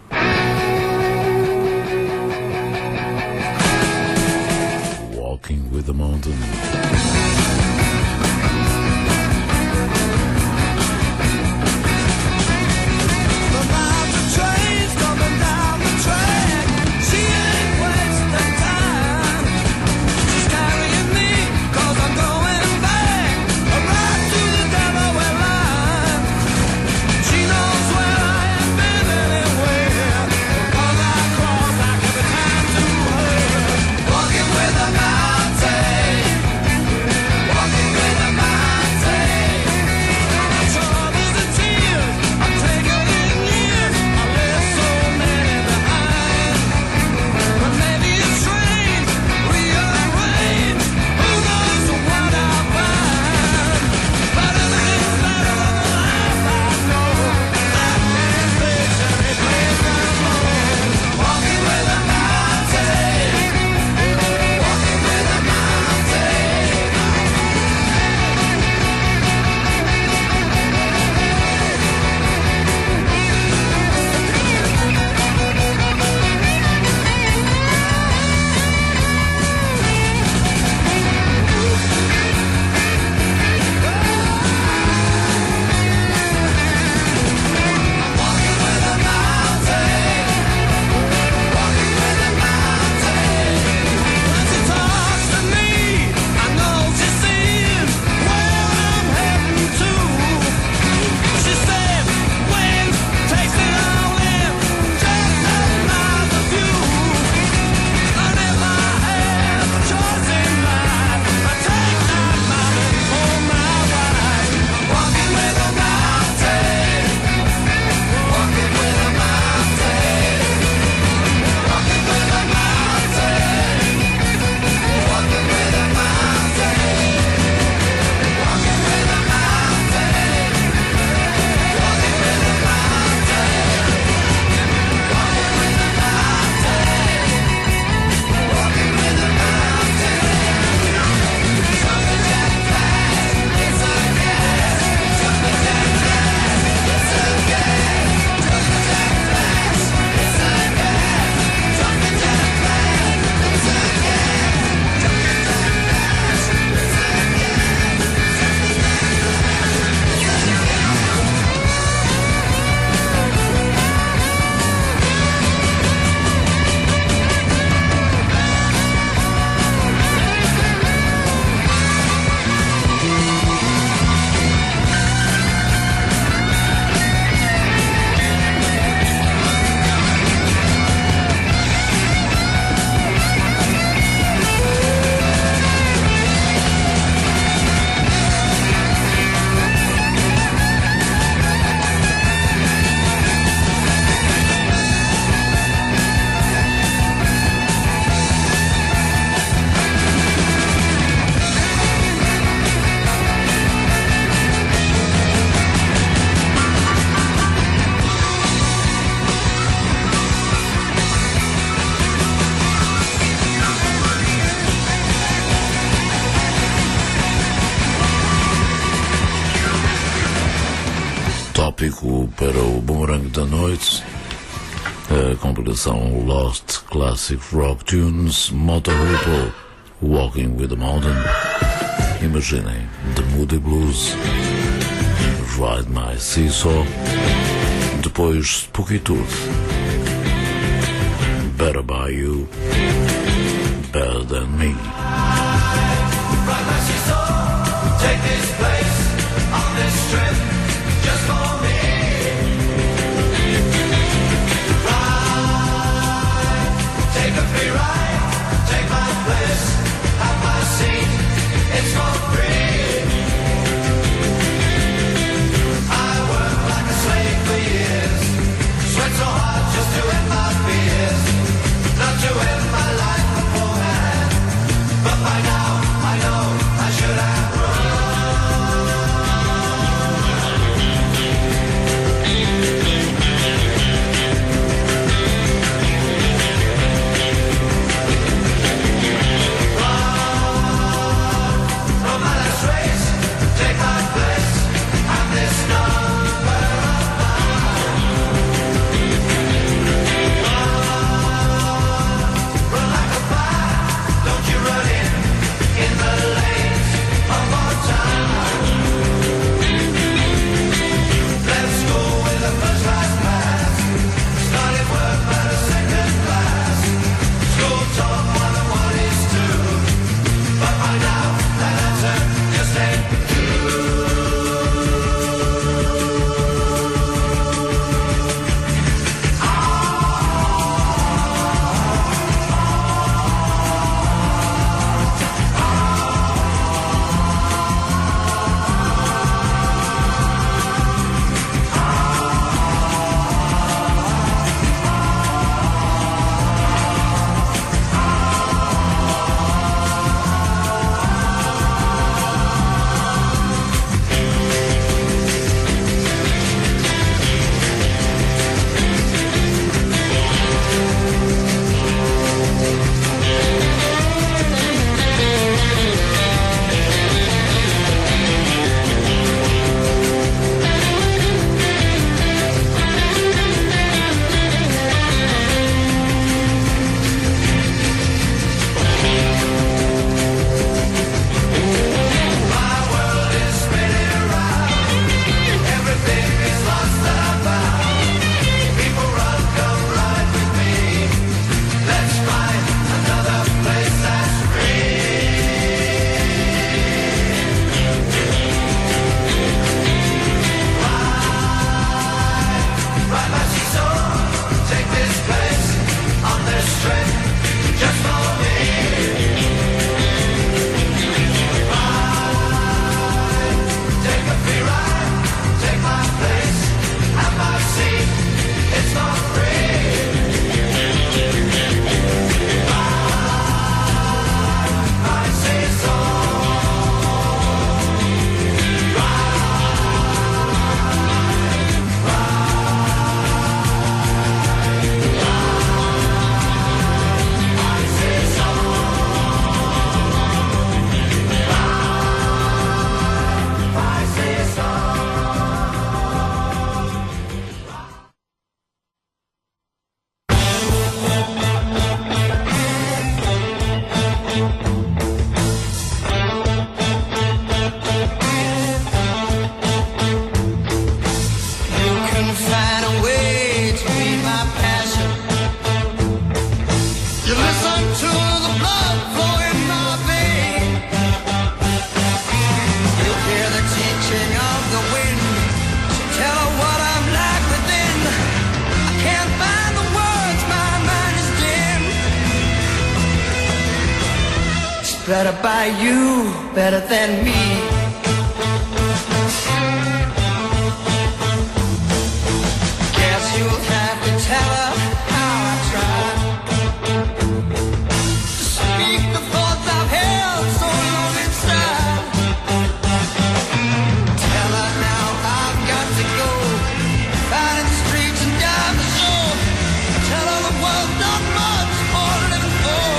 Walking with the Mountain. Tópico para o Boomerang da Noite, a compilação Lost Classic Rock Tunes, Motorhoople, Walking with the Mountain. Imaginem The Moody Blues, Ride My Seesaw, depois Spooky Tooth, Better By You, Better Than Me. Ride my seesaw, take this place on this strip, just for me. Ride, take a free ride, take my place, have my seat, it's for free. I worked like a slave for years, sweat so hard just to end my fears, not to end my life beforehand, but by now I know I should have. the wind. So tell her what I'm like within. I can't find the words, my mind is dim. It's better by you, better than me. Guess you'll have to tell her how I tried to speak the thoughts I've held so long inside. Tell her now I've got to go, out in the streets and down the shore. Tell her the world's not much for living for.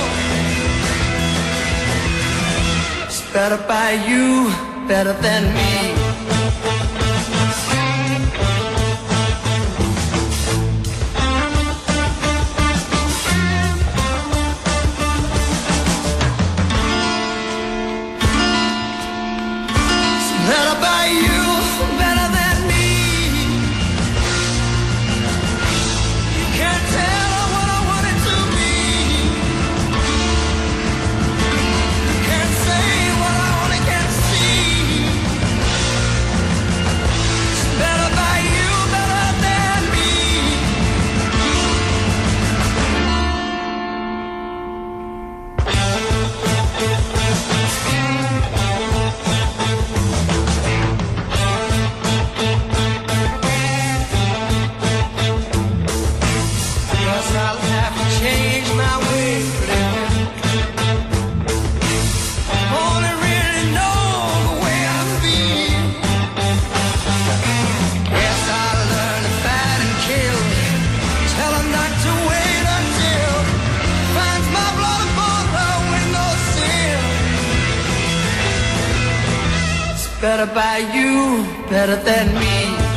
It's better by you, better than me. Better by you, better than me. You can't tell her what I want it to be. You can't say what I only can see. It's better by you, better than me. Guess I'll have to change my way of living. Only really know the way I feel. Guess I'll learn to fight and kill. Tell her not to wait until finds my blood upon her windowsill. It's better by you, better than me.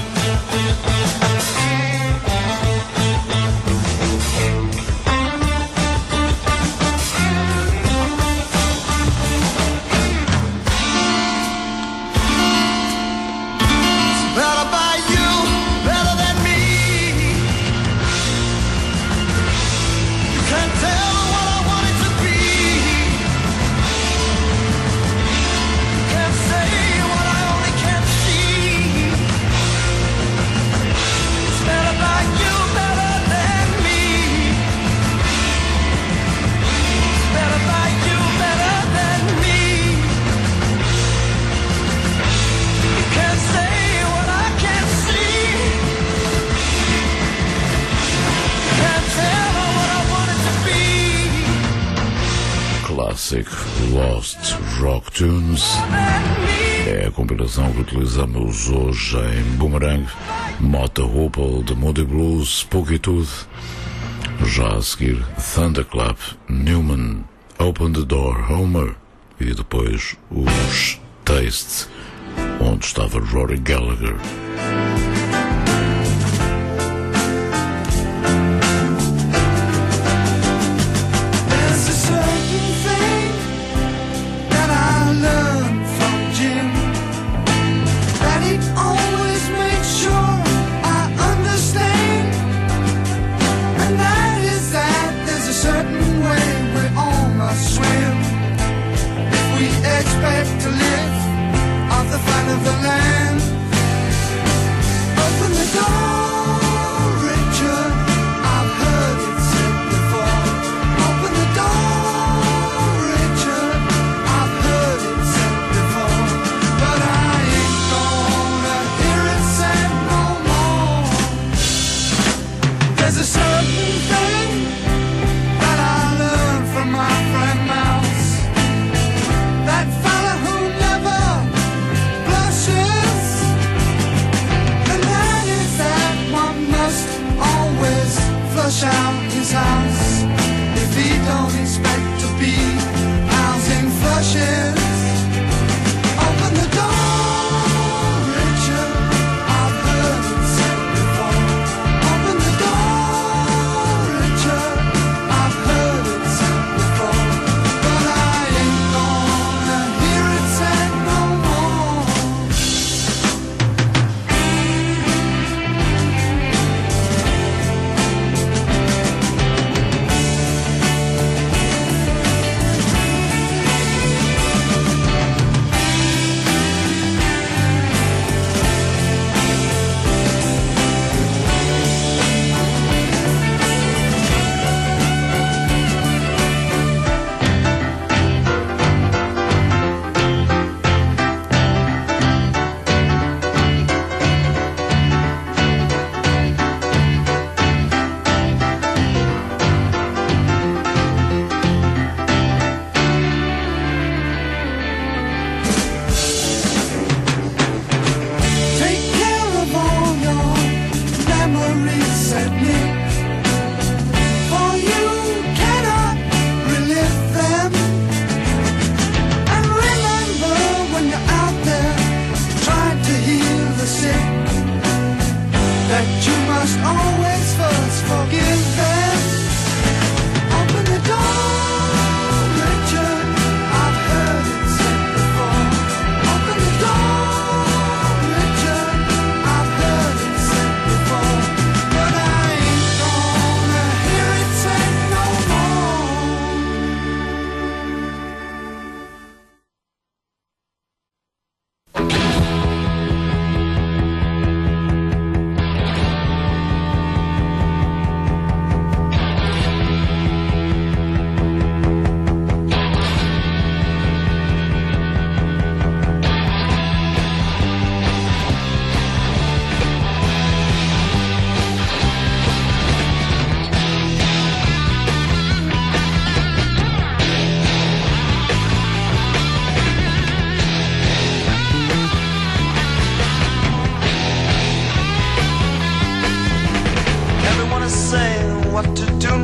Better by you, better than me. You can't tell what I want it to be. You can't say what I only can see. It's better by you, better than me. It's better by you, better than me. You can't say what I can't see. You can't tell her what I want it to be. Classic Lost Rock Tunes é a compilação que utilizamos hoje em Boomerang. Mota Hoople, The Moody Blues, Spooky Tooth. Já a seguir, Thunderclap, Newman, Open the Door, Homer. E depois os Taste, onde estava Rory Gallagher. There's a certain thing that I learned from Jim, that he always makes sure I understand, and that is that there's a certain way we all must swim if we expect to live off the fat of the land.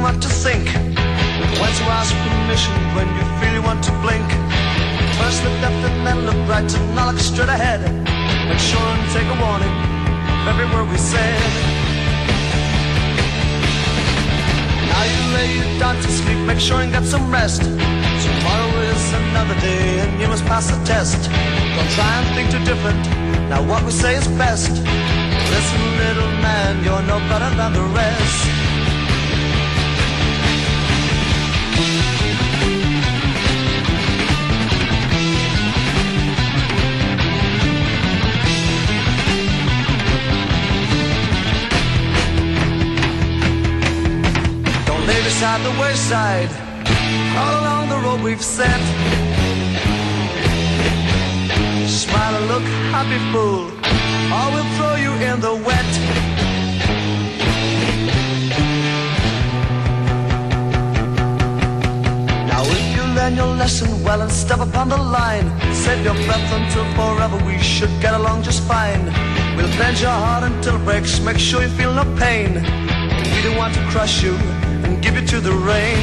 what to think, when to ask permission, when you feel you want to blink. First look left and then look right and now look straight ahead. Make sure and take a warning of every word we said. Now you lay you down to sleep, make sure and get some rest. Tomorrow is another day and you must pass the test. Don't try and think too different, now what we say is best. Listen, little man, you're no better than the rest. Don't lay beside the wayside, all along the road we've set. Smile and look happy, fool, or we'll throw you in the wet. Now if you learn your lesson well and step upon the line, save your breath until forever we should get along just fine. We'll bend your heart until it breaks, make sure you feel no pain. We don't want to crush you and give you to the rain.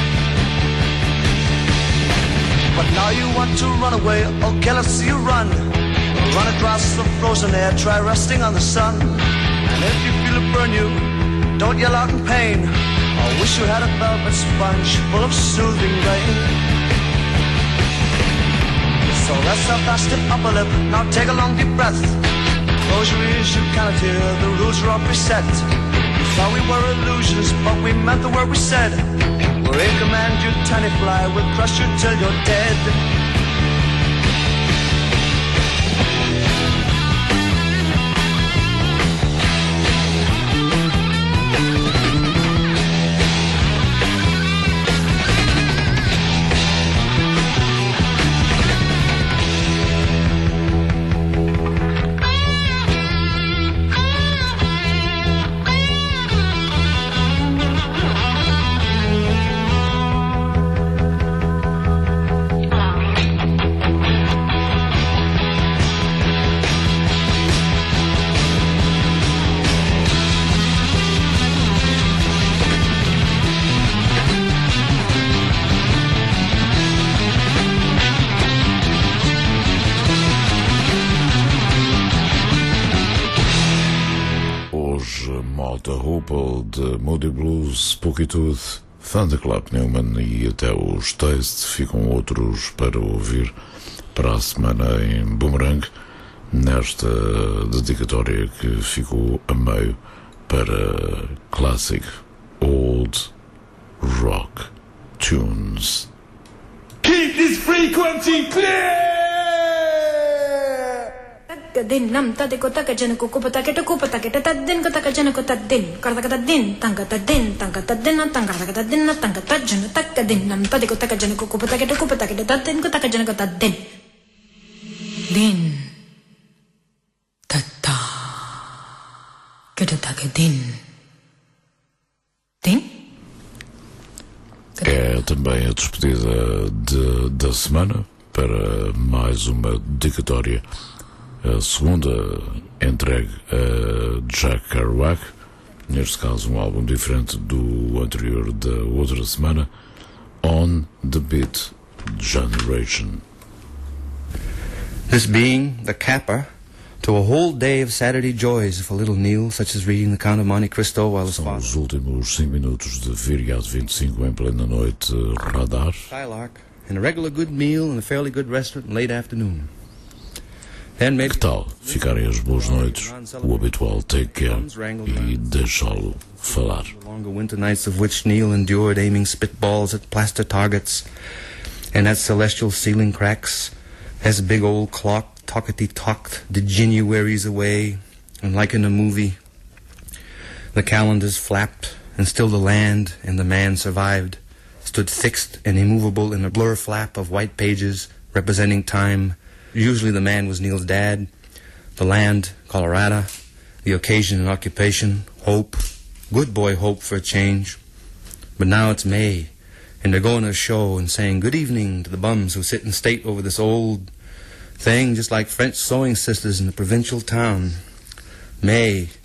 But now you want to run away, okay, let's see you run. Run across the frozen air, try resting on the sun. And if you feel it burn you, don't yell out in pain. I wish you had a velvet sponge full of soothing rain. So rest up, fast it up a lip, now take a long deep breath. Close your ears, you cannot hear, the rules are all preset. We thought we were illusions, but we meant the word we said. We're in command, you tiny fly, we'll crush you till you're dead. Malta Hoople, de Moody Blues, Spooky Tooth, Thunderclap Newman e até os Taste ficam outros para ouvir para a semana em Boomerang, nesta dedicatória que ficou a meio para Classic Old Rock Tunes. Keep this frequency clear! Din nam ta de ko ta ka jan ko ko pata ke to ko pata ke ta din ko ta ka jan ko ta din kar ta ka din tanga ta din tanga ta din tanga ta ka din tanga ta jan ta ka din nam ta de ko ta ka jan ko ko pata ke to ko pata ke ta din ko ta ka jan ko ta din din ta ta ke ta ka din din. É também a despedida de, da semana para mais uma dedicatória. A segunda entregue a Jack Kerouac, neste caso um álbum diferente do anterior da outra semana, On the Beat Generation. This being the capper to a whole day of Saturday joys for little Neil, such as reading The Count of Monte Cristo while his father... São os últimos cinco minutos de Viriato vinte e cinco em plena noite radar. Skylark, and a regular good meal in a fairly good restaurant in late afternoon. Que tal ficarem as boas noites, o habitual take care e deixá-lo falar. The longer winter nights of which Neil endured aiming spitballs at plaster targets and at celestial ceiling cracks as big old clock talkety-talked the Januaries away, and like in a movie, the calendars flapped and still the land and the man survived, stood fixed and immovable in a blur flap of white pages representing time. Usually the man was Neil's dad, the land, Colorado, the occasion and occupation, hope, good boy hope for a change. But now it's May, and they're going to a show and saying good evening to the bums who sit in state over this old thing, just like French sewing sisters in a provincial town. May,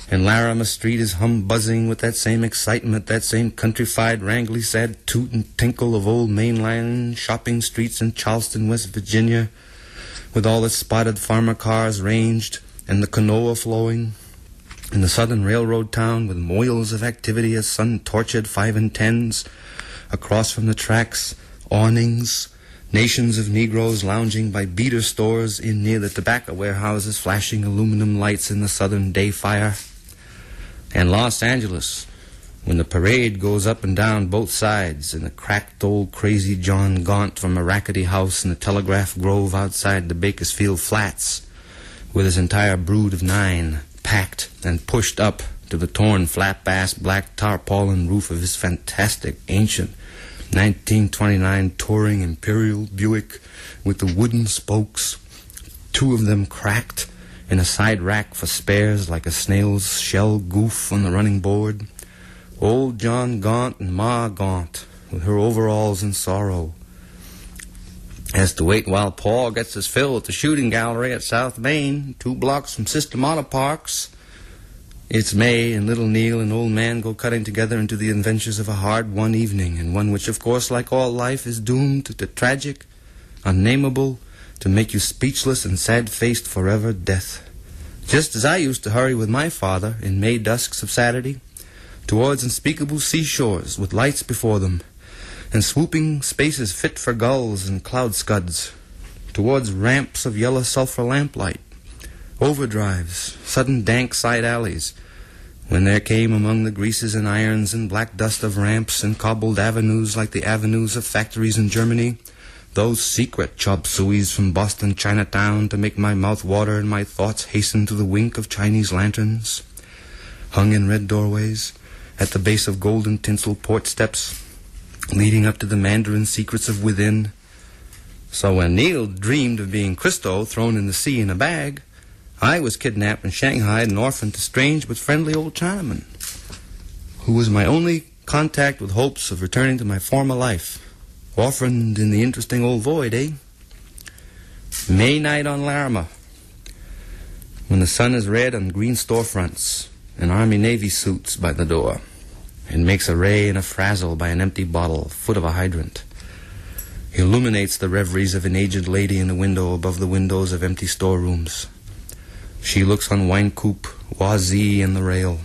And Larimer Street is hum-buzzing with that same excitement, that same countrified, wrangly, sad toot and tinkle of old mainline shopping streets in Charleston, West Virginia, with all its spotted farmer cars ranged and the canoa flowing. In the southern railroad town with moils of activity as sun-tortured five and tens, across from the tracks, awnings, nations of Negroes lounging by beater stores in near the tobacco warehouses, flashing aluminum lights in the southern day fire. And Los Angeles, when the parade goes up and down both sides, and the cracked old crazy John Gaunt from a rackety house in the Telegraph Grove outside the Bakersfield Flats, with his entire brood of nine, packed and pushed up to the torn flap-ass black tarpaulin roof of his fantastic, ancient nineteen twenty-nine touring Imperial Buick with the wooden spokes, two of them cracked, in a side rack for spares like a snail's shell goof on the running board. Old John Gaunt and Ma Gaunt, with her overalls in sorrow, has to wait while Paul gets his fill at the shooting gallery at South Main, two blocks from Sister Mata Parks. It's May, and little Neil and old man go cutting together into the adventures of a hard-won evening, and one which, of course, like all life, is doomed to tragic, unnameable, to make you speechless and sad-faced forever death. Just as I used to hurry with my father in May dusks of Saturday towards unspeakable seashores with lights before them, and swooping spaces fit for gulls and cloud scuds, towards ramps of yellow sulphur lamplight, overdrives, sudden dank side alleys, when there came among the greases and irons and black dust of ramps and cobbled avenues like the avenues of factories in Germany, those secret chop sueys from Boston Chinatown to make my mouth water and my thoughts hasten to the wink of Chinese lanterns, hung in red doorways, at the base of golden tinsel port steps, leading up to the Mandarin secrets of within. So when Neil dreamed of being Christo thrown in the sea in a bag, I was kidnapped and shanghaied and orphaned to strange but friendly old Chinaman, who was my only contact with hopes of returning to my former life. Orphaned in the interesting old void, eh? May night on Larimer, when the sun is red on green storefronts and Army-Navy suits by the door, and makes a ray and a frazzle by an empty bottle, foot of a hydrant, illuminates the reveries of an aged lady in the window above the windows of empty storerooms. She looks on Wine Coop, Wazee, and the rail.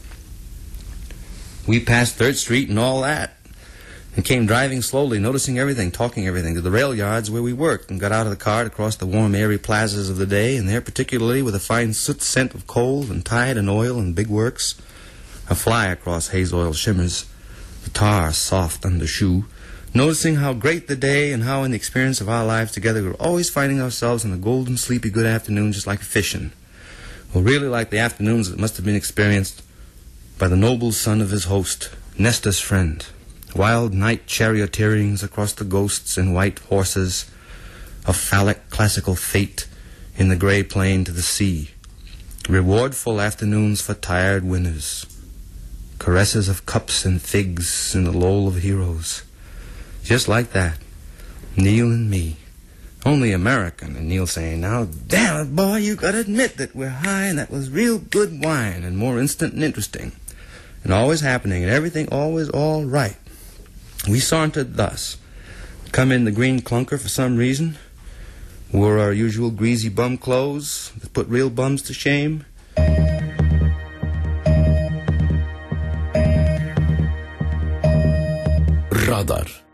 We passed Third Street and all that, and came driving slowly, noticing everything, talking everything, to the rail yards where we worked, and got out of the car to cross the warm, airy plazas of the day, and there particularly with a fine soot scent of coal and tide and oil and big works, a fly across haze oil shimmers, the tar soft under shoe, noticing how great the day and how in the experience of our lives together we were always finding ourselves in a golden, sleepy, good afternoon just like fishing. Well, really like the afternoons that must have been experienced by the noble son of his host, Nestor's friend. Wild night charioteerings across the ghosts and white horses of phallic classical fate in the gray plain to the sea. Rewardful afternoons for tired winners. Caresses of cups and figs in the lull of heroes. Just like that. Neil and me. Only American. And Neil saying, now, damn it, boy, you gotta admit that we're high and that was real good wine and more instant and interesting. And always happening and everything always all right. We sauntered thus. Come in the green clunker for some reason. Wore our usual greasy bum clothes that put real bums to shame. Radar.